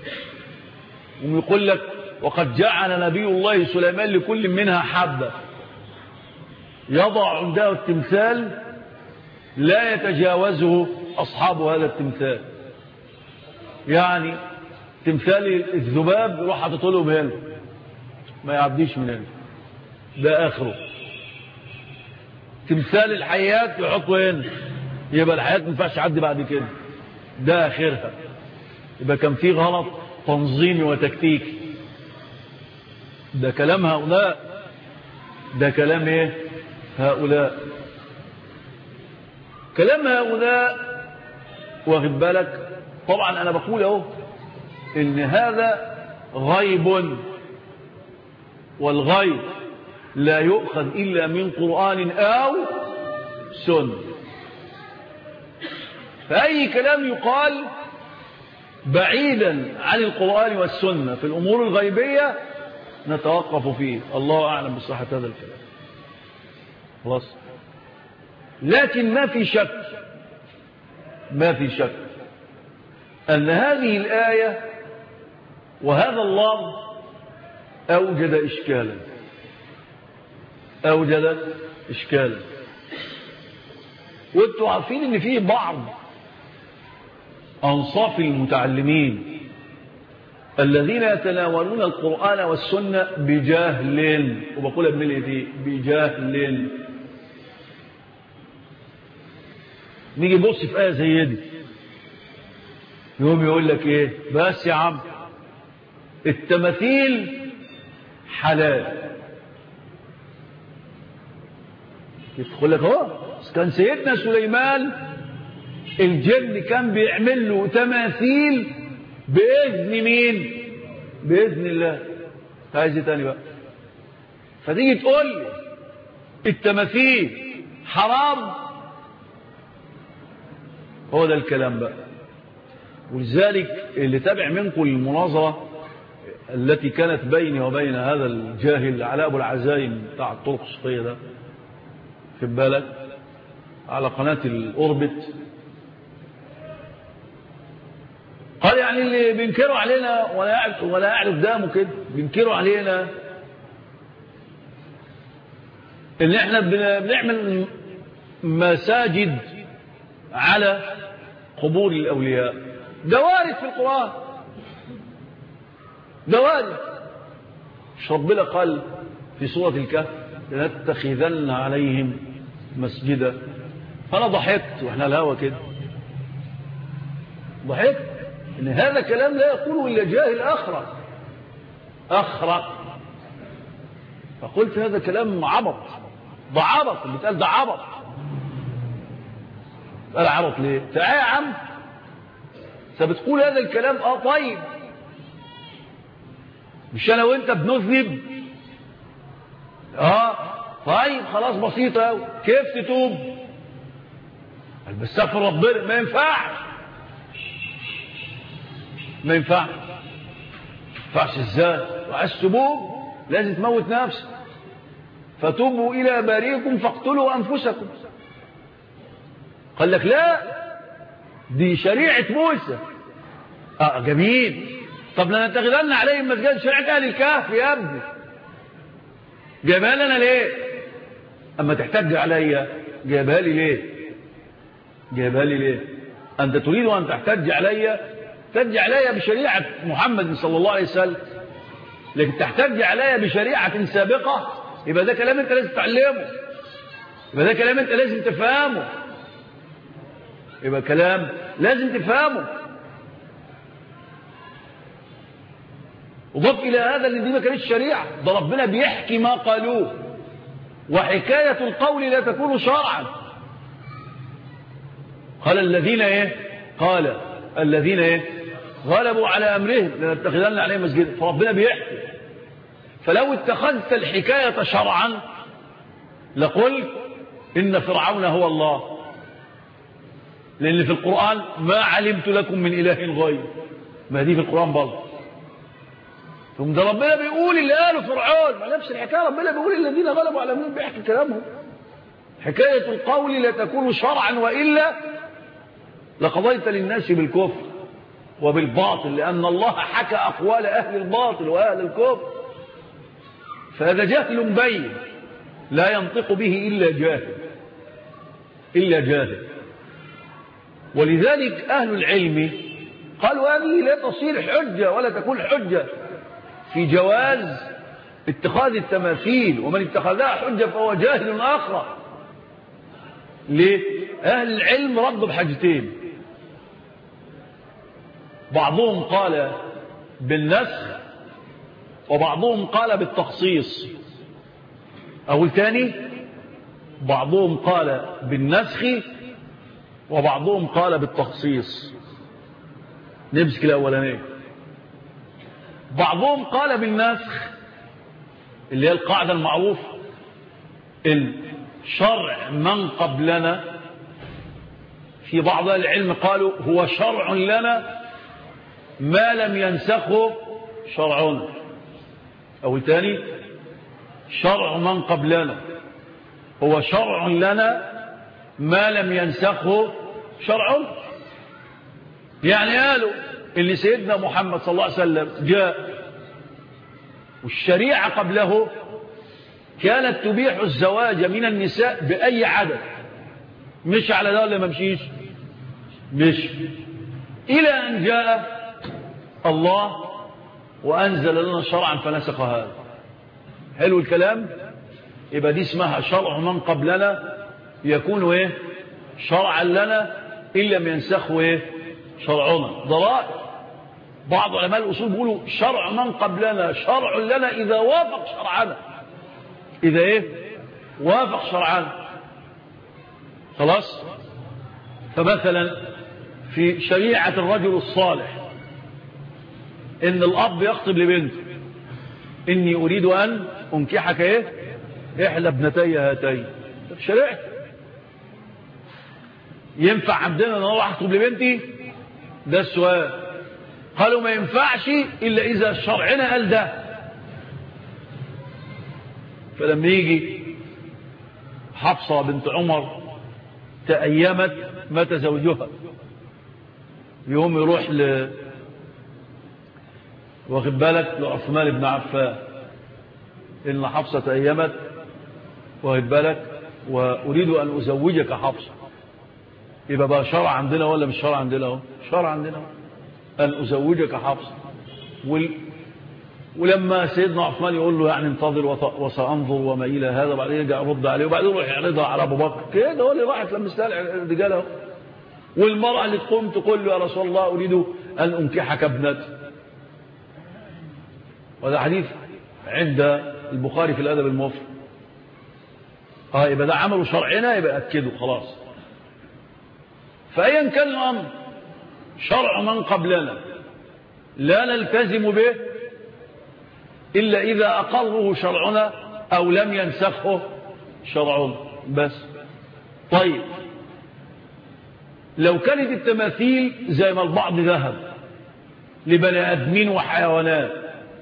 ويقول لك وقد جعل نبي الله سليمان لكل منها حبة يضع عنده التمثال لا يتجاوزه أصحاب هذا التمثال. يعني تمثال الذباب يروح حاطط لهم هنا ما يعديش من هنا، ده آخره. تمثال الحيات يحطوا هنا، يبقى الحيات ما ينفعش يعدي بعد كده، ده آخرها. يبقى كان في غلط تنظيمي وتكتيكي. ده كلام هؤلاء، ده كلام ايه؟ هؤلاء كلام هؤلاء. واخد بالك؟ طبعا انا بقول اهو ان هذا غيب، والغيب لا يؤخذ الا من قرآن او سنة. فاي كلام يقال بعيدا عن القرآن والسنة في الامور الغيبية نتوقف فيه. الله اعلم بصحة هذا الكلام خلاص. لكن ما في شك ما في شك أن هذه الآية وهذا اللفظ أوجد إشكالا أوجد إشكالا وانتوا عارفين أن فيه بعض أنصاف المتعلمين الذين يتناولون القرآن والسنة بجهل، وبقولها بملئ بجهل. نيجي نبص في آية زي دي يوم يقول لك ايه؟ بس يا عم التماثيل حلال. يدخل لك هو كان سيدنا سليمان الجن كان بيعمل له تماثيل بإذن مين؟ بإذن الله. عايز ايه تاني بقى؟ فتيجي تقول لي التماثيل حرام، هو ده الكلام بقى. ولذلك اللي تابع منكم المناظرة التي كانت بيني وبين هذا الجاهل علاء أبو العزايم بتاع الطرق الصوفية ده في بالك على قناة الأوربت، قال يعني اللي بينكروا علينا ولا يعرف ولا يعرف دامه كده، بينكروا علينا ان احنا بنعمل مساجد على قبور الأولياء. ده وارد في القرآن، ده وارد. مش ربنا قال في سورة الكهف لنتخذن عليهم مسجدا؟ فأنا ضحكت واحنا الهوى كده، ضحكت ان هذا كلام لا يقوله إلا جاهل أخرق أخرق. فقلت هذا كلام عبط، ده عبط اللي اتقال، ده عبط. قال عبط ليه؟ تعال يا عم بتقول هذا الكلام. اه طيب مش انا وانت بنذنب؟ اه طيب خلاص بسيطه قوي. كيف تتوب؟ قال بستغفر ربنا. ما ينفعش ما ينفعش ما ينفعش ازاي؟ وعايز تتوب لازم تموت نفسك. فتوبوا الى بارئكم فاقتلوا انفسكم. قال لك لا دي شريعة موسى. اه جميل. طب لنتخذن عليهم مسجدا، شريعة اهل الكهف يا ابني جايبها لنا ليه؟ اما تحتج عليا جايبها لي ليه؟ جايبها لي ليه؟ انت تريد ان تحتج عليا، تحتج عليا بشريعة محمد صلى الله عليه وسلم، لكن تحتج عليا بشريعة سابقة يبقى ده كلام انت لازم تتعلمه، يبقى ده كلام انت لازم تفهمه، يبقى كلام لازم تفهمه. وضف إلى هذا اللي دي ما كانتش شريعة، ده ربنا بيحكي ما قالوه. وحكاية القول لا تكون شرعا. قال الذين ايه قال الذين ايه غلبوا على أمرهم لنتخذن عليهم مسجدا. فربنا بيحكي، فلو اتخذت الحكاية شرعا لقلت إن فرعون هو الله، لأن في القرآن ما علمت لكم من إله غير، ما دي في القرآن برضه. ثم ده ربنا بيقول اللي قاله فرعون، ما نفس الحكاية ربنا بيقول الذين غلبوا على أمرهم، بيحكي كلامهم. حكاية القول لا تكون شرعا وإلا لقضيت للناس بالكفر وبالباطل، لأن الله حكى أقوال أهل الباطل وأهل الكفر، فهذا جهل بين لا ينطق به إلا جاهل إلا جاهل. ولذلك أهل العلم قالوا هذه لا تصير حجة ولا تكون حجة في جواز اتخاذ التماثيل، ومن اتخذها حجة فهو جاهل آخر. ليه؟ أهل العلم ردوا بحاجتين، بعضهم قال بالنسخ وبعضهم قال بالتخصيص. أو الثاني بعضهم قال بالنسخ وبعضهم قال بالتخصيص. نمسك الأولانية. بعضهم قال بالنسخ اللي هي القاعدة المعروفة، الشرع من قبلنا. في بعض العلم قالوا هو شرع لنا ما لم ينسخه شرعنا. أو الثاني شرع من قبلنا هو شرع لنا ما لم ينسخه شرعنا. يعني قالوا اللي سيدنا محمد صلى الله عليه وسلم جاء والشريعة قبله كانت تبيح الزواج من النساء بأي عدد، مش على ده ولا ما مشيش، مش إلى أن جاء الله وأنزل لنا شرعا فنسخ هذا. حلو الكلام. يبقى دي اسمها شرع من قبلنا، يكون ايه شرعا لنا إن لم ينسخه ايه شرعنا. ضرائب بعض علماء الأصول بيقولوا شرع من قبلنا شرع لنا إذا وافق شرعنا، إذا ايه وافق شرعنا. خلاص. فمثلا في شريعة الرجل الصالح إن الأب يخطب لبنته إني أريد أن أنكحك إيه إحدى ابنتي هاتين. في شريعة ينفع عبدنا أن أروح أخطب لبنتي؟ ده السؤال. قالوا ما ينفعش إلا إذا شرعنا قال ده. فلما يجي حفصة بنت عمر تأيمت مات زوجها، يوم يروح ل واخد بالك لعثمان بن عفان إن حفصة تأيمت واخد بالك وأريد أن أزوجك حفصة. يبقى بقى شرع عندنا ولا مش شرع عندنا؟ اهو شرع عندنا أن أزوجك حفصة. وال... ولما سيدنا عثمان يقول له يعني انتظر وسأنظر وما إلى هذا، بعدين يرجع يرد عليه وبعدين يروح يعرضها على أبو بكر كده. هو اللي راحت لما استهل الرجال اهو. والمرأة اللي تقوم تقول له يا رسول الله أريد أن أنكحك ابنتي. وهذا حديث عند البخاري في الأدب المفرد. اه يبقى ده عمله شرعنا، يبقى أكده خلاص. فأيا كان الأمر شرع من قبلنا لا نلتزم به إلا إذا أقره شرعنا أو لم ينسخه شرعنا بس. طيب لو كانت التماثيل زي ما البعض ذهب لبني آدمين وحيوانات،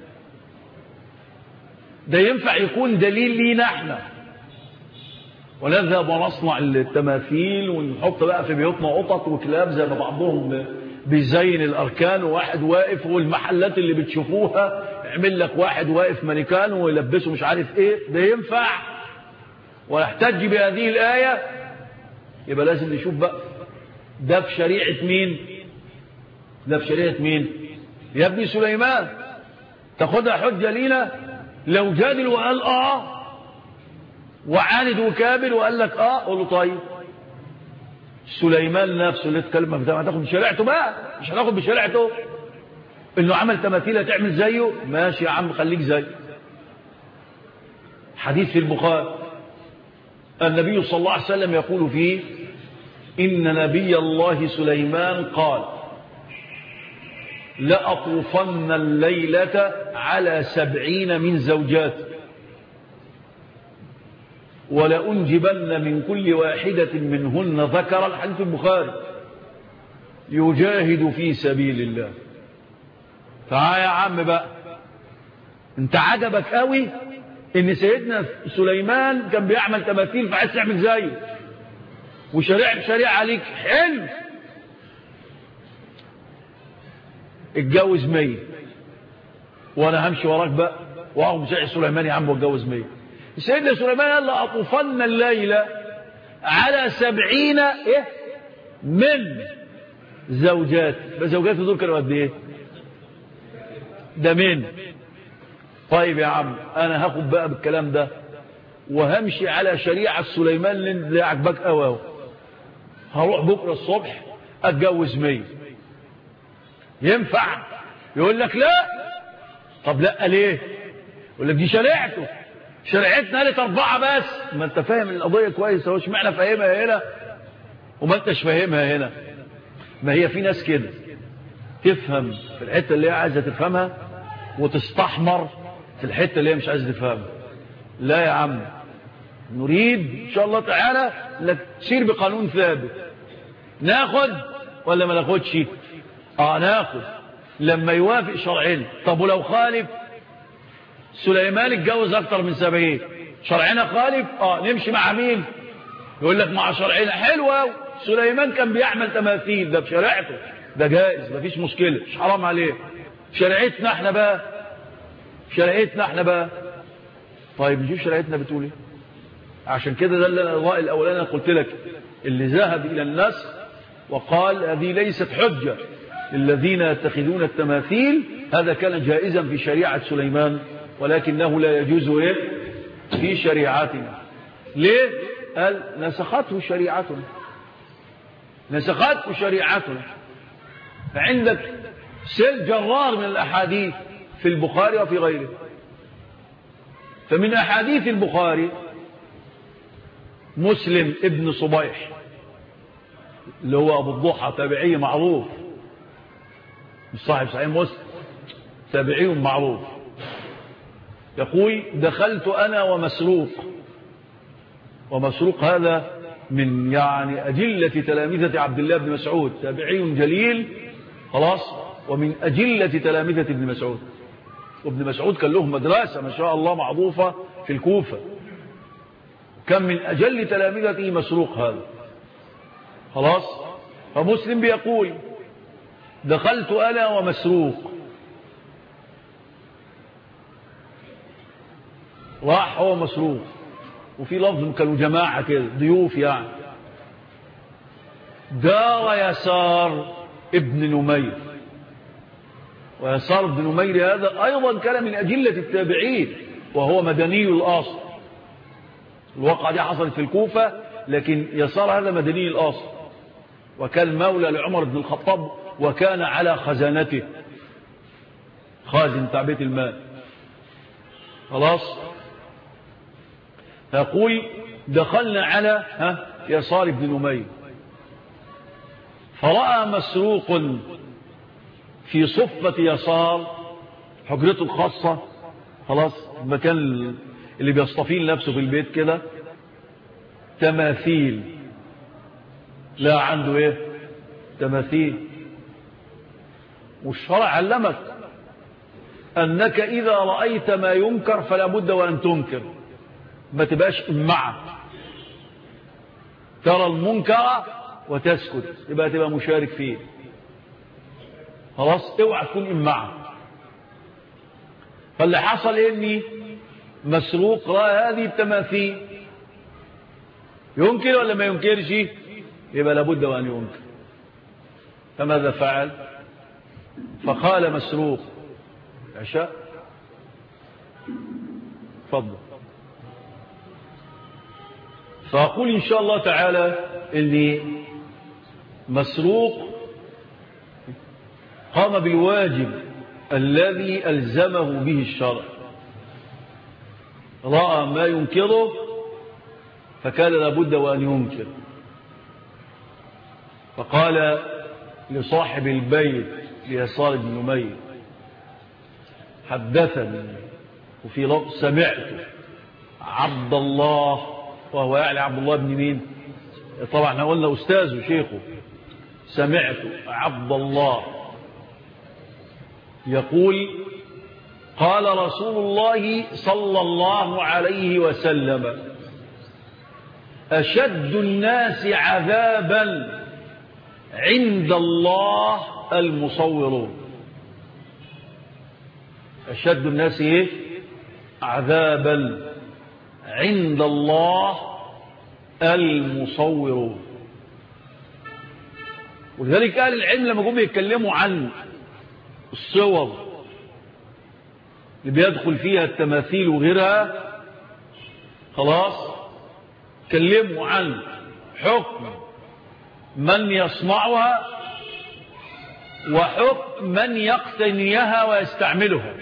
ده ينفع يكون دليل لينا احنا ونذهب ونصنع التماثيل ونحط بقى في بيوتنا قطط وكلاب زي ما بعضهم بيزين الأركان، وواحد واقف، والمحلات اللي بتشوفوها يعمل لك واحد واقف مانيكان ويلبسه مش عارف ايه. ده ينفع ويحتج بهذه الآية؟ يبقى لازم نشوف بقى ده في شريعة مين، ده في شريعة مين يا ابني سليمان. تاخدها حجة لينا لو جادل وقال اه وعاند وكابل وقال لك اه قول له طيب سليمان نفسه اللي اتكلم في ده هتاخد بشريعته بقى، مش هتاخد بشريعته انه عمل تماثيل تعمل زيه. ماشي يا عم خليك زيه. حديث في البخاري النبي صلى الله عليه وسلم يقول فيه إن نبي الله سليمان قال لأطوفن الليلة على سبعين من زوجات ولأنجبن من كل واحدة منهن ذكر. الحديث البخاري يجاهد في سبيل الله. تعال يا عم بقى، انت عجبك قوي ان سيدنا سليمان كان بيعمل تماثيل فعايز تعمل زيه وشريع بشريع عليك. حلو، اتجوز مية وانا همشي وراك بقى واقوم زي سليمان يا عم واتجوز مية. سيدنا سليمان قال لأطوفن الليلة على سبعين ايه من زوجات. بزوجاته دول كانوا قد ايه؟ ده من. طيب يا عم انا هاخد بقى بالكلام ده وهمشي على شريعة سليمان اللي عجبك قوي اهو. هروح بكرة الصبح اتجوز مية. ينفع؟ يقول لك لا. طب لا ليه؟ يقول لك دي شريعته، شريعتنا قالت أربعة بس. ما انت فاهم القضية كويس اهو، اشمعنى فاهمها هنا وما انتش فاهمها هنا؟ ما هي في ناس كده تفهم في الحتة اللي هي عايزة تفهمها وتستحمر في الحتة اللي هي مش عايزة تفهمها. لا يا عم، نريد إن شاء الله تعالى لك تسير بقانون ثابت. ناخد ولا ما ناخدش؟ اه ناخد لما يوافق شرعنا. طب ولو خالف؟ سليمان اتجوز اكتر من سبعين، شرعنا خالف، اه نمشي مع مين؟ يقول لك مع شرعنا. حلو قوي، سليمان كان بيعمل تماثيل، ده بشريعته، ده جائز، مفيش مشكلة، مش حرام عليه. شريعتنا احنا بقى، شريعتنا احنا بقى. طيب نشوف شريعتنا بتقول ايه. عشان كده ده الرأي الاولاني انا قلت لك، اللي ذهب الى النسخ وقال هذه ليست حجة للذين يتخذون التماثيل، هذا كان جائزا في شريعة سليمان ولكنه لا يجوز ايه في شريعتنا. ليه؟ قال نسخته شريعتنا، نسخته شريعتنا. فعندك سيل جرار من الأحاديث في البخاري وفي غيره. فمن أحاديث البخاري مسلم ابن صبيح اللي هو أبو الضحى، تابعي معروف، مش صاحب صحيح مسلم، تابعي معروف، يقول دخلت أنا ومسروق. ومسروق هذا من يعني أجلة تلامذة عبد الله بن مسعود، تابعي جليل خلاص، ومن أجلة تلامذة ابن مسعود. وابن مسعود كان له مدرسة ما شاء الله معروفة في الكوفة، كان من أجل تلامذته مسروق هذا خلاص. فمسلم بيقول دخلت أنا ومسروق، راح هو مسروق، وفي لفظ كانوا جماعة كده ضيوف يعني. دار يسار ابن نمير، ويسار ابن نمير هذا أيضا كان من أجلة التابعين وهو مدني الأصل. الواقعة دي حصلت في الكوفة، لكن يسار هذا مدني الأصل، وكان مولى لعمر بن الخطاب، وكان على خزانته، خازن بتاع بيت المال خلاص. فيقول دخلنا على ها يسار بن نمير، فرأى مسروق في صفة يسار، حجرته الخاصة خلاص، المكان اللي بيصطفين نفسه في البيت كده، تماثيل. لا عنده ايه تماثيل. والشرع علمك انك اذا رأيت ما ينكر فلا بد وان تنكر، ما تبقاش امعة. ترى المنكر وتسكت، يبقى تبقى مشارك فيه خلاص، اوعى تكون امعة. فاللي حصل اني مسروق رأى هذه التماثيل، ينكر ولا ما ينكرش؟ يبقى لابد وان ينكر. فماذا فعل؟ فقال مسروق عشاء تفضل. فأقول إن شاء الله تعالى اللي مسروق قام بالواجب الذي ألزمه به الشرع، رأى ما ينكره فكان لابد وأن ينكر، فقال لصاحب البيت ليسار بن نمير حدثني وفي لفظ سمعت عبد الله، وهو يعني عبد الله بن مين؟ طبعا احنا قلنا أستاذه شيخه. سمعت عبد الله يقول قال رسول الله صلى الله عليه وسلم أشد الناس عذابا عند الله المصورون. أشد الناس إيه؟ عذابا عند الله المصورون. ولذلك أهل العلم لما جم يتكلموا عن الصور اللي بيدخل فيها التماثيل وغيرها، خلاص تكلموا عن حكم من يصنعها وحكم من يقتنيها ويستعملها.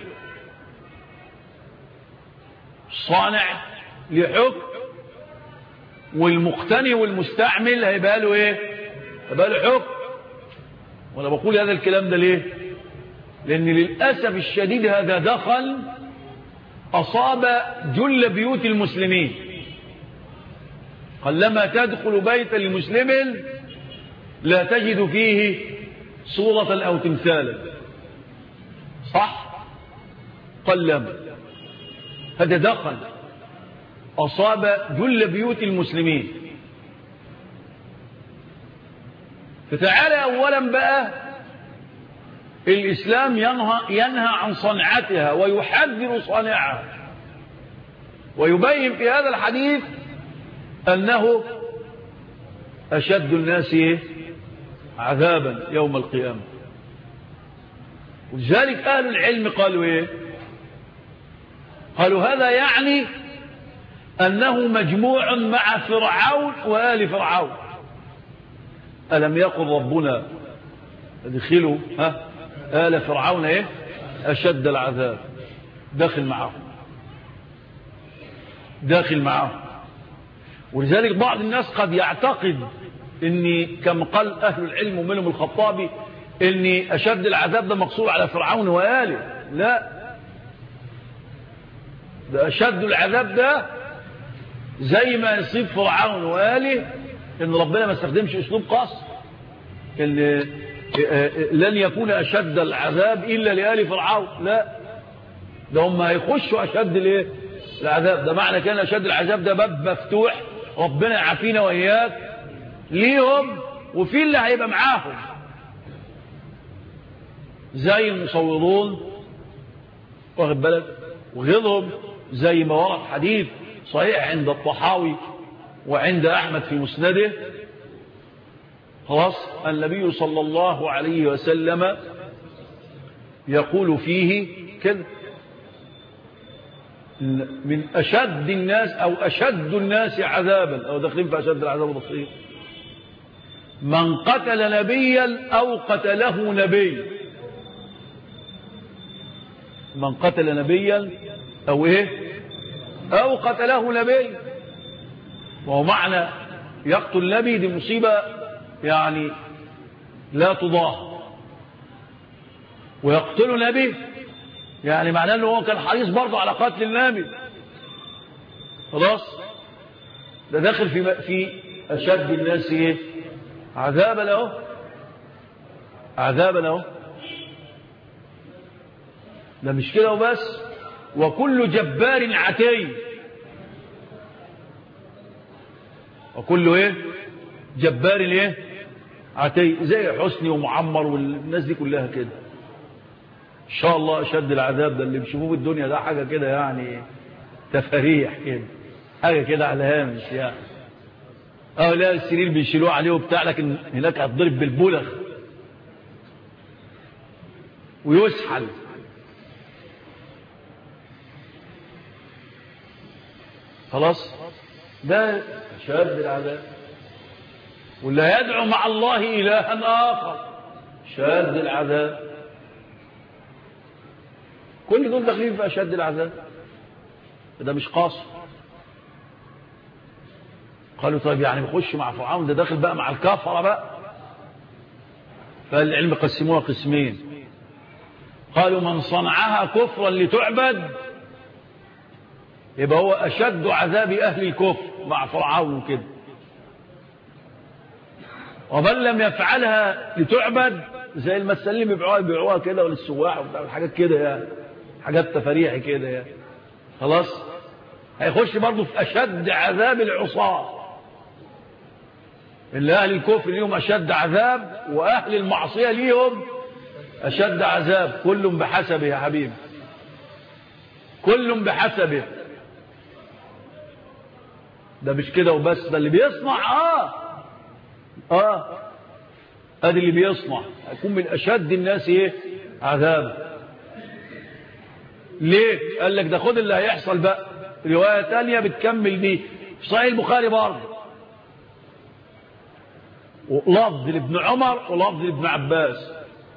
الصانع لحكم، والمقتني والمستعمل هيبقى له ايه؟ هيبقى له حكم. وانا بقول هذا الكلام ده ليه؟ لان للاسف الشديد هذا دخل اصاب جل بيوت المسلمين. قلما تدخل بيتا لمسلم لا تجد فيه صورة او تمثالا، صح؟ قلما. هذا دخل أصاب جل بيوت المسلمين. فتعالى أولا بقى الإسلام ينهى, ينهى عن صنعتها ويحذر صانعها، ويبين في هذا الحديث أنه أشد الناس عذابا يوم القيامة. ولذلك أهل العلم قالوا إيه؟ قالوا هذا يعني أنه مجموع مع فرعون وآل فرعون. ألم يقل ربنا ادخلوا ها آل فرعون إيه؟ أشد العذاب. داخل معهم داخل معهم. ولذلك بعض الناس قد يعتقد أني كما قال أهل العلم ومنهم الخطابي أني أشد العذاب ده مقصود على فرعون وآله. لا، ده أشد العذاب ده زي ما يصيب فرعون وآله، إن ربنا ما استخدمش أسلوب قصر، إن لن يكون أشد العذاب إلا لآل فرعون. لا، ده هم هيخشوا أشد الايه العذاب. ده معنى كان أشد العذاب ده باب مفتوح، ربنا يعافينا وإياك ليهم وفي اللي هيبقى معاهم، زي المصورون واخد بالك، وغيرهم زي ما ورد حديث صحيح عند الطحاوي وعند أحمد في مسنده. خلاص النبي صلى الله عليه وسلم يقول فيه كده: من أشد الناس أو أشد الناس عذابا، أو داخلين في أشد العذاب بسيط، من قتل نبيا أو قتله نبي. من قتل نبيا أو إيه أو قتله نبي. وهو معنى يقتل نبي دي مصيبة يعني لا تضاه، ويقتل نبي يعني معناه أنه هو كان حريص برضه على قتل النبي. خلاص ده داخل في في أشد الناس إيه عذابا له عذابا له. ده مش كده وبس، وكل جبار عتي. وكل ايه جبار ايه عتي، زي حسني ومعمر والناس دي كلها كده. ان شاء الله اشد العذاب ده اللي بيشوفوه في الدنيا ده حاجه كده يعني تفريح كده، حاجه كده على هامش يعني. اه لا السرير بيشيلوه عليه وبتاع، لكن هناك هتضرب بالبلغ ويسحل. خلاص ده شاد العذاب. ولا يدعو مع الله إلها آخر شاد العذاب. كل دول داخلين في أشد العذاب. ده مش قاصر. قالوا طيب يعني بخش مع فرعون ده داخل بقى مع الكفرة بقى. فالعلم قسموها قسمين، قالوا من صنعها كفرا لتعبد يبقى هو أشد عذاب أهل الكفر مع فرعون كده، ومن لم يفعلها لتعبد زي المسلمين بيبيعوها بيبيعوها كده وللسواح وحاجات كده يعني، حاجات تفريحي كده يعني، خلاص هيخش برضه في أشد عذاب العصاة. اللي أهل الكفر ليهم أشد عذاب وأهل المعصية ليهم أشد عذاب، كل بحسبه يا حبيبي، كل بحسبه. ده مش كده وبس، ده اللي بيصنع اه اه ادي اللي بيصنع هيكون من اشد الناس ايه عذاب. ليه؟ قال لك ده خد اللي هيحصل بقى. رواية تانية بتكمل دي في صحيح البخاري برضه، ولفظ لابن عمر ولفظ لابن عباس،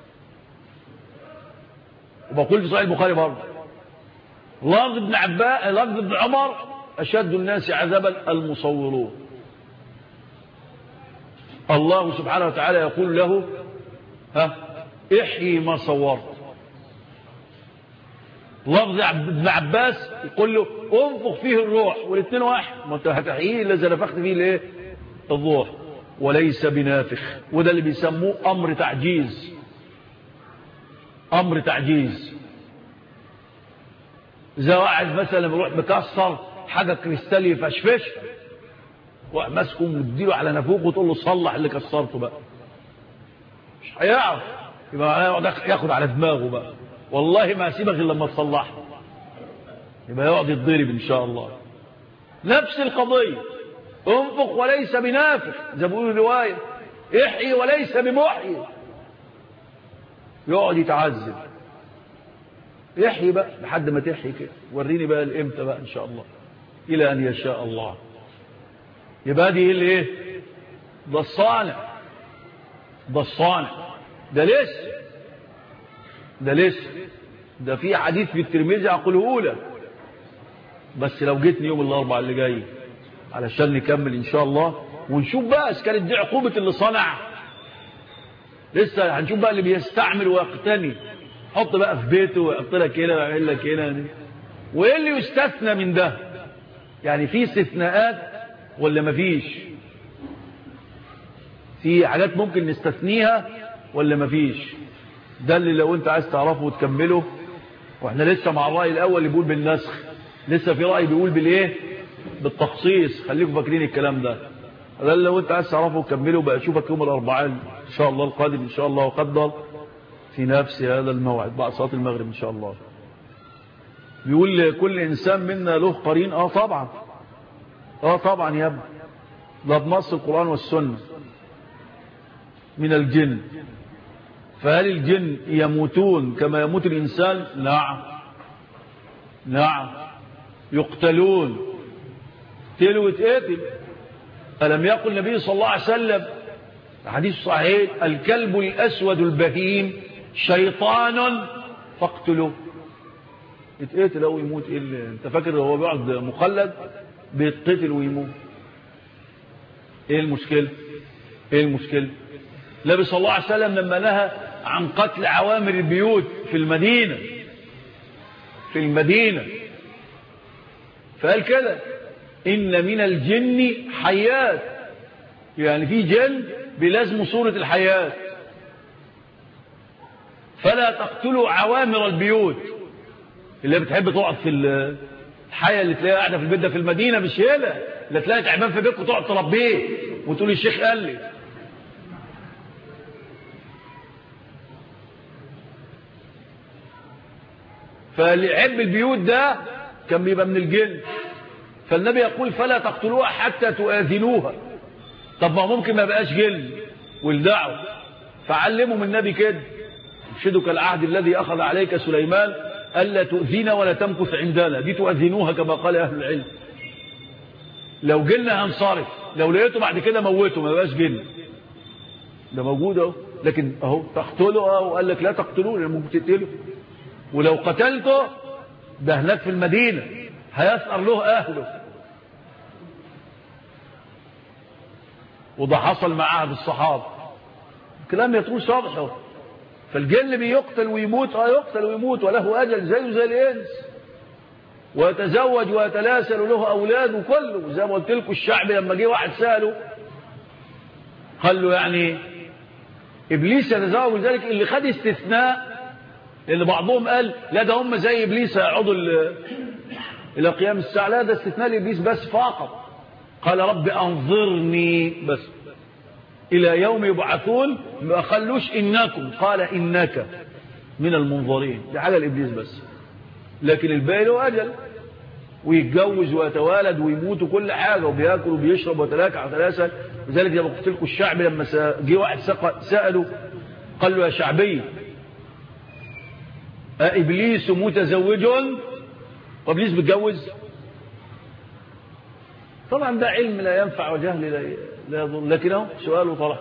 وبقول في صحيح البخاري برضه لفظ ابن عباس لفظ ابن عمر أشد الناس عذابا المصورون. الله سبحانه وتعالى يقول له ها احيي ما صورت. لفظ ابن عباس يقول له انفخ فيه الروح، والاثنين واحد، ما انت هتحييه الا اذا نفخت فيه الايه الروح، وليس بنافخ. وده اللي بيسموه امر تعجيز، امر تعجيز. اذا واحد مثلا بيروح مكسر حاجه كريستالي يفشفش وماسكه ومديله على نافوخه وتقول له صلح اللي كسرته بقى، مش هيعرف، يبقى ياخد على دماغه بقى، والله ما هسيبك الا لما تصلحه، يبقى يقعد يتضرب ان شاء الله. نفس القضيه، انفخ وليس بنافخ زي ما بيقولوا روايه، احيي وليس بمحيي، يقعد يتعذب. احيي بقى لحد ما تحيي كده، وريني بقى الامتى بقى ان شاء الله، الى ان يشاء الله. يبقى دي الايه؟ ده الصانع، ده الصانع، ده لسه ده لسه ده في حديث في الترمذي اقوله لك، بس لو جيتني يوم الاربعاء اللي جاي علشان نكمل ان شاء الله ونشوف بقى اذا كانت دي عقوبه اللي صنع. لسه هنشوف بقى اللي بيستعمل ويقتني، حط بقى في بيته ويحط لك هنا ويعمل لك هنا، وايه اللي يستثنى من ده؟ يعني في استثناءات ولا مفيش؟ في حاجات ممكن نستثنيها ولا مفيش؟ ده اللي لو انت عايز تعرفه وتكمله. واحنا لسه مع الرأي الاول اللي بيقول بالنسخ، لسه في رأي بيقول بالايه؟ بالتخصيص. خليكم فاكرين الكلام ده. ده اللي لو انت عايز تعرفه وتكمله بقى اشوفك يوم الاربعاء ان شاء الله القادم ان شاء الله وقدر في نفس هذا الموعد بعد صلاة المغرب ان شاء الله. بيقول كل انسان منا له قرين. اه طبعا، اه طبعا يا ابني، ده بنص القرآن والسنة من الجن. فهل الجن يموتون كما يموت الإنسان؟ نعم نعم، يقتلون، تلو اتقتل. ألم يقل النبي صلى الله عليه وسلم حديث صحيح الكلب الأسود البهيم شيطان فاقتلوه؟ اتقتل أو يموت. إيه اللي انت فاكر هو بيقعد مخلد؟ بيتقتل ويموت. ايه المشكلة؟ ايه المشكلة؟ النبي صلى الله عليه وسلم لما نهى عن قتل عوامر البيوت في المدينة في المدينة فقال كده إن من الجن حيات، يعني في جن بلازم صورة الحيات، فلا تقتلوا عوامر البيوت. اللي بتحب تقعد في الحياة اللي تلاقيها قاعدة في البيت ده في المدينة مش هنا، اللي تلاقي تعبان في بيتك وتقعد تربيه وتقول الشيخ قال لي. فاللي يحب البيوت ده كان بيبقى من الجن. فالنبي يقول فلا تقتلوها حتى تؤذنوها. طب ما ممكن ما بقاش جن والدعوة، فعلمهم النبي كده ارشدك العهد الذي أخذ عليك سليمان ألا تؤذين ولا تمكث عندنا، دي تؤذنوها كما قال أهل العلم. لو جن هنصرف، لو لقيته بعد كده موته ما بقاش جن، ده موجود اهو. لكن اهو تقتله اهو، وقال لك لا تقتلوه لان ممكن تقتله، ولو قتلته ده هناك في المدينة هيسأر له أهله. وده حصل مع عهد الصحابة، كلام يطول شرحه. فالجن بيقتل ويموت، اه يقتل ويموت وله أجل زيه زي الإنس، ويتزوج ويتلاسل وله أولاد وكله زي ما قلت لكم. الشعب لما جه واحد سأله قال له يعني إبليس يتزوج ذلك، اللي خد استثناء اللي بعضهم قال لا ده هم زي إبليس يقعدوا إلى قيام الساعة، لا ده استثناء لإبليس بس فقط. قال رب أنظرني بس إلى يوم يبعثون، ما قالوش إنكم، قال إنك من المنظرين، دي حاجة لإبليس بس. لكن الباقي له أجل، ويتجوز ويتوالد ويموت وكل حاجة، وبياكل وبيشرب ويتلاكع ويتلاسل. لذلك زي ما قلت لكم الشعب لما جه واحد سأله قال له يا شعبي أإبليس متزوج؟ وإبليس بيتجوز؟ طبعا ده علم لا ينفع وجهل لا يضر، لكنه سؤاله طرح.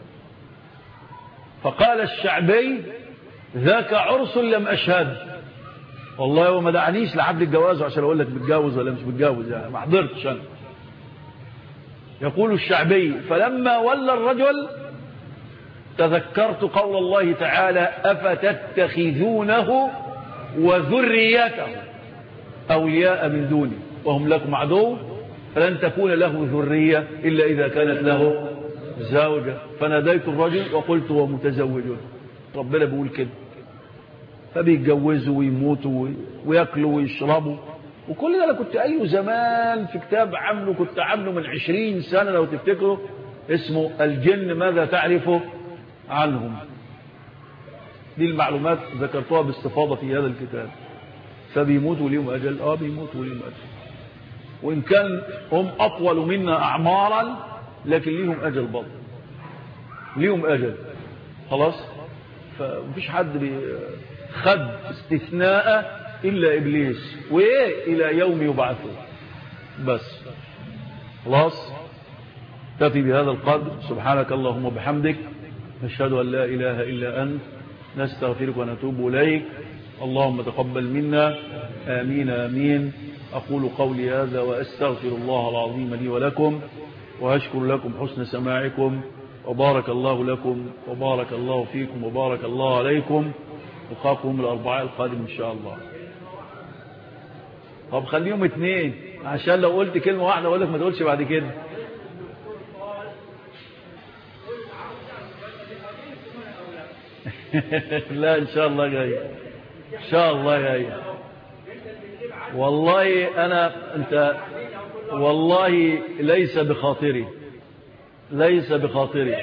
فقال الشعبي ذاك عرس لم أشهد، والله هو ما دعنيش لعبد الجواز عشان أقول لك بتجوز ولا مش بتجوز، يعني ما حضرتش أنا. يقول الشعبي فلما ولى الرجل تذكرت قول الله تعالى أفتتخذونه وذريته أولياء من دوني وهم لكم عدو فلن تكون له ذرية إلا إذا كانت له زوجة، فناديت الرجل وقلت هو متزوج. ربنا بيقول كده، فبيتجوزوا ويموتوا ويأكلوا ويشربوا. وكل ده أنا كنت قايله زمان في كتاب عامله، كنت عامله من عشرين سنة لو تفتكروا، اسمه الجن ماذا تعرفه عنهم. دي المعلومات ذكرتها باستفاضة في هذا الكتاب. فبيموتوا ليهم أجل، آه بيموتوا ليهم أجل، وإن كان هم أطول منا أعمارا لكن ليهم أجل برضه، ليهم أجل خلاص. فمفيش حد خد استثناء إلا إبليس، وإيه إلى يوم يبعثون بس خلاص. تفي بهذا القدر، سبحانك اللهم وبحمدك، نشهد أن لا إله إلا أنت، نستغفرك ونتوب إليك. اللهم تقبل منا، آمين آمين. أقول قولي هذا وأستغفر الله العظيم لي ولكم، وأشكر لكم حسن سماعكم، وبارك الله لكم وبارك الله فيكم وبارك الله عليكم. ألقاكم الأربعاء القادم إن شاء الله. طب خليهم اثنين عشان لو قلت كلمة واحدة أقول لك ما تقولش بعد كده. لا إن شاء الله جاي، إن شاء الله جاي. والله أنا أنت والله ليس بخاطري، ليس بخاطري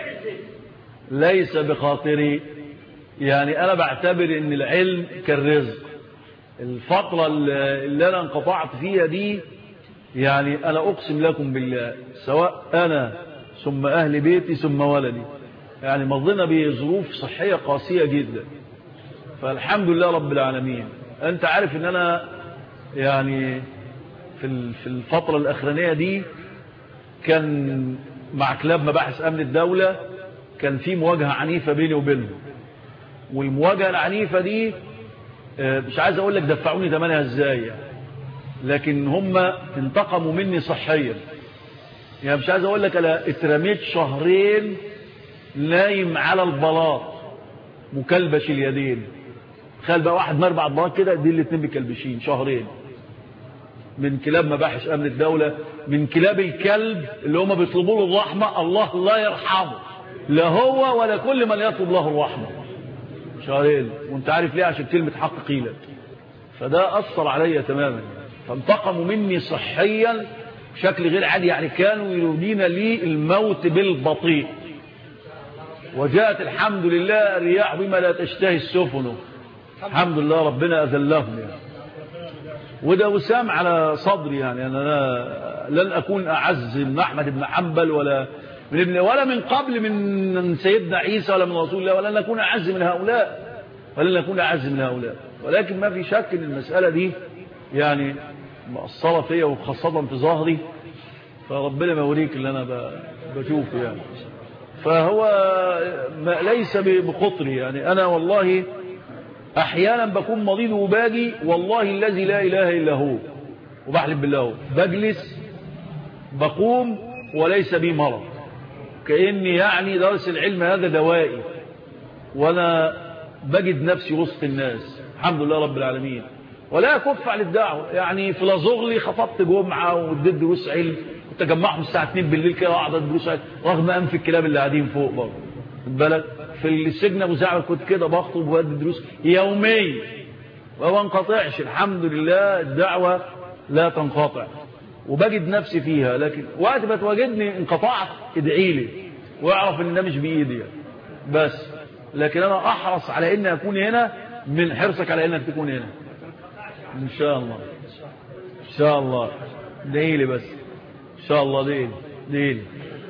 ليس بخاطري يعني أنا بعتبر إن العلم كالرزق. الفترة اللي أنا انقطعت فيها دي يعني أنا أقسم لكم بالله، سواء أنا ثم أهل بيتي ثم ولدي، يعني مضينا بظروف صحية قاسية جدا. فالحمد لله رب العالمين. أنت عارف إن أنا يعني في في الفترة الأخرانية دي كان مع كلاب مباحث أمن الدولة كان في مواجهة عنيفة بيني وبينهم، والمواجهة العنيفة دي مش عايز أقول لك دفعوني ثمنها إزاي، لكن هم انتقموا مني صحيا. يعني مش عايز أقول لك أنا اترميت شهرين نايم على البلاط مكلبش اليدين. تخيل بقى واحد مربع البلاط كده، دي الاتنين بكلبشين شهرين من كلاب مباحث أمن الدولة، من كلاب الكلب اللي هم بيطلبوا له الرحمة، الله لا يرحمه، لا هو ولا كل من يطلب له الرحمة. شهرين، وانت عارف ليه؟ عشان كلمة حق قيلت. فده أثر علي تماما، فانتقموا مني صحيا بشكل غير عادي. يعني كانوا يريدون لي الموت بالبطيء، وجاءت الحمد لله الرياح بما لا تشتهي السفن. الحمد لله ربنا أذلهم يعني. وده وسام على صدري، يعني أنا لن أكون أعز من أحمد بن حنبل ولا من ابن ولا من قبل من سيدنا عيسى ولا من رسول الله، ولن أكون أعز من هؤلاء ولن أكون أعز من هؤلاء. ولكن ما في شك أن المسألة دي يعني مأثرة فيا، وخاصة في ظهري. فربنا ما يوريك اللي أنا بشوفه يعني. فهو ليس بخطري، يعني أنا والله أحيانا بكون مريض وباجي، والله الذي لا إله إلا هو وبحلف بالله، بجلس بقوم وليس بي مرض، كأني يعني درس العلم هذا دوائي، وأنا بجد نفسي وسط الناس الحمد لله رب العالمين، ولا أكف عن الدعوة. يعني في لازغلي خطبت جمعة واديت دروس علم، كنت أجمعهم الساعة اتنين بالليل كده وأقعد أدي دروس علم رغم أنف الكلاب اللي قاعدين فوق برضه. خد بالك في السجن أبو زعبل كنت كده بخطب وأدي دروس يوميا وما انقطعش الحمد لله. الدعوة لا تنقطع وبجد نفسي فيها، لكن وقت ما تواجدني انقطعت ادعي لي واعرف ان ده مش بايدي بس. لكن انا احرص على اني اكون هنا من حرصك على انك تكون هنا ان شاء الله. ان شاء الله ادعي لي بس ان شاء الله. ادعي لي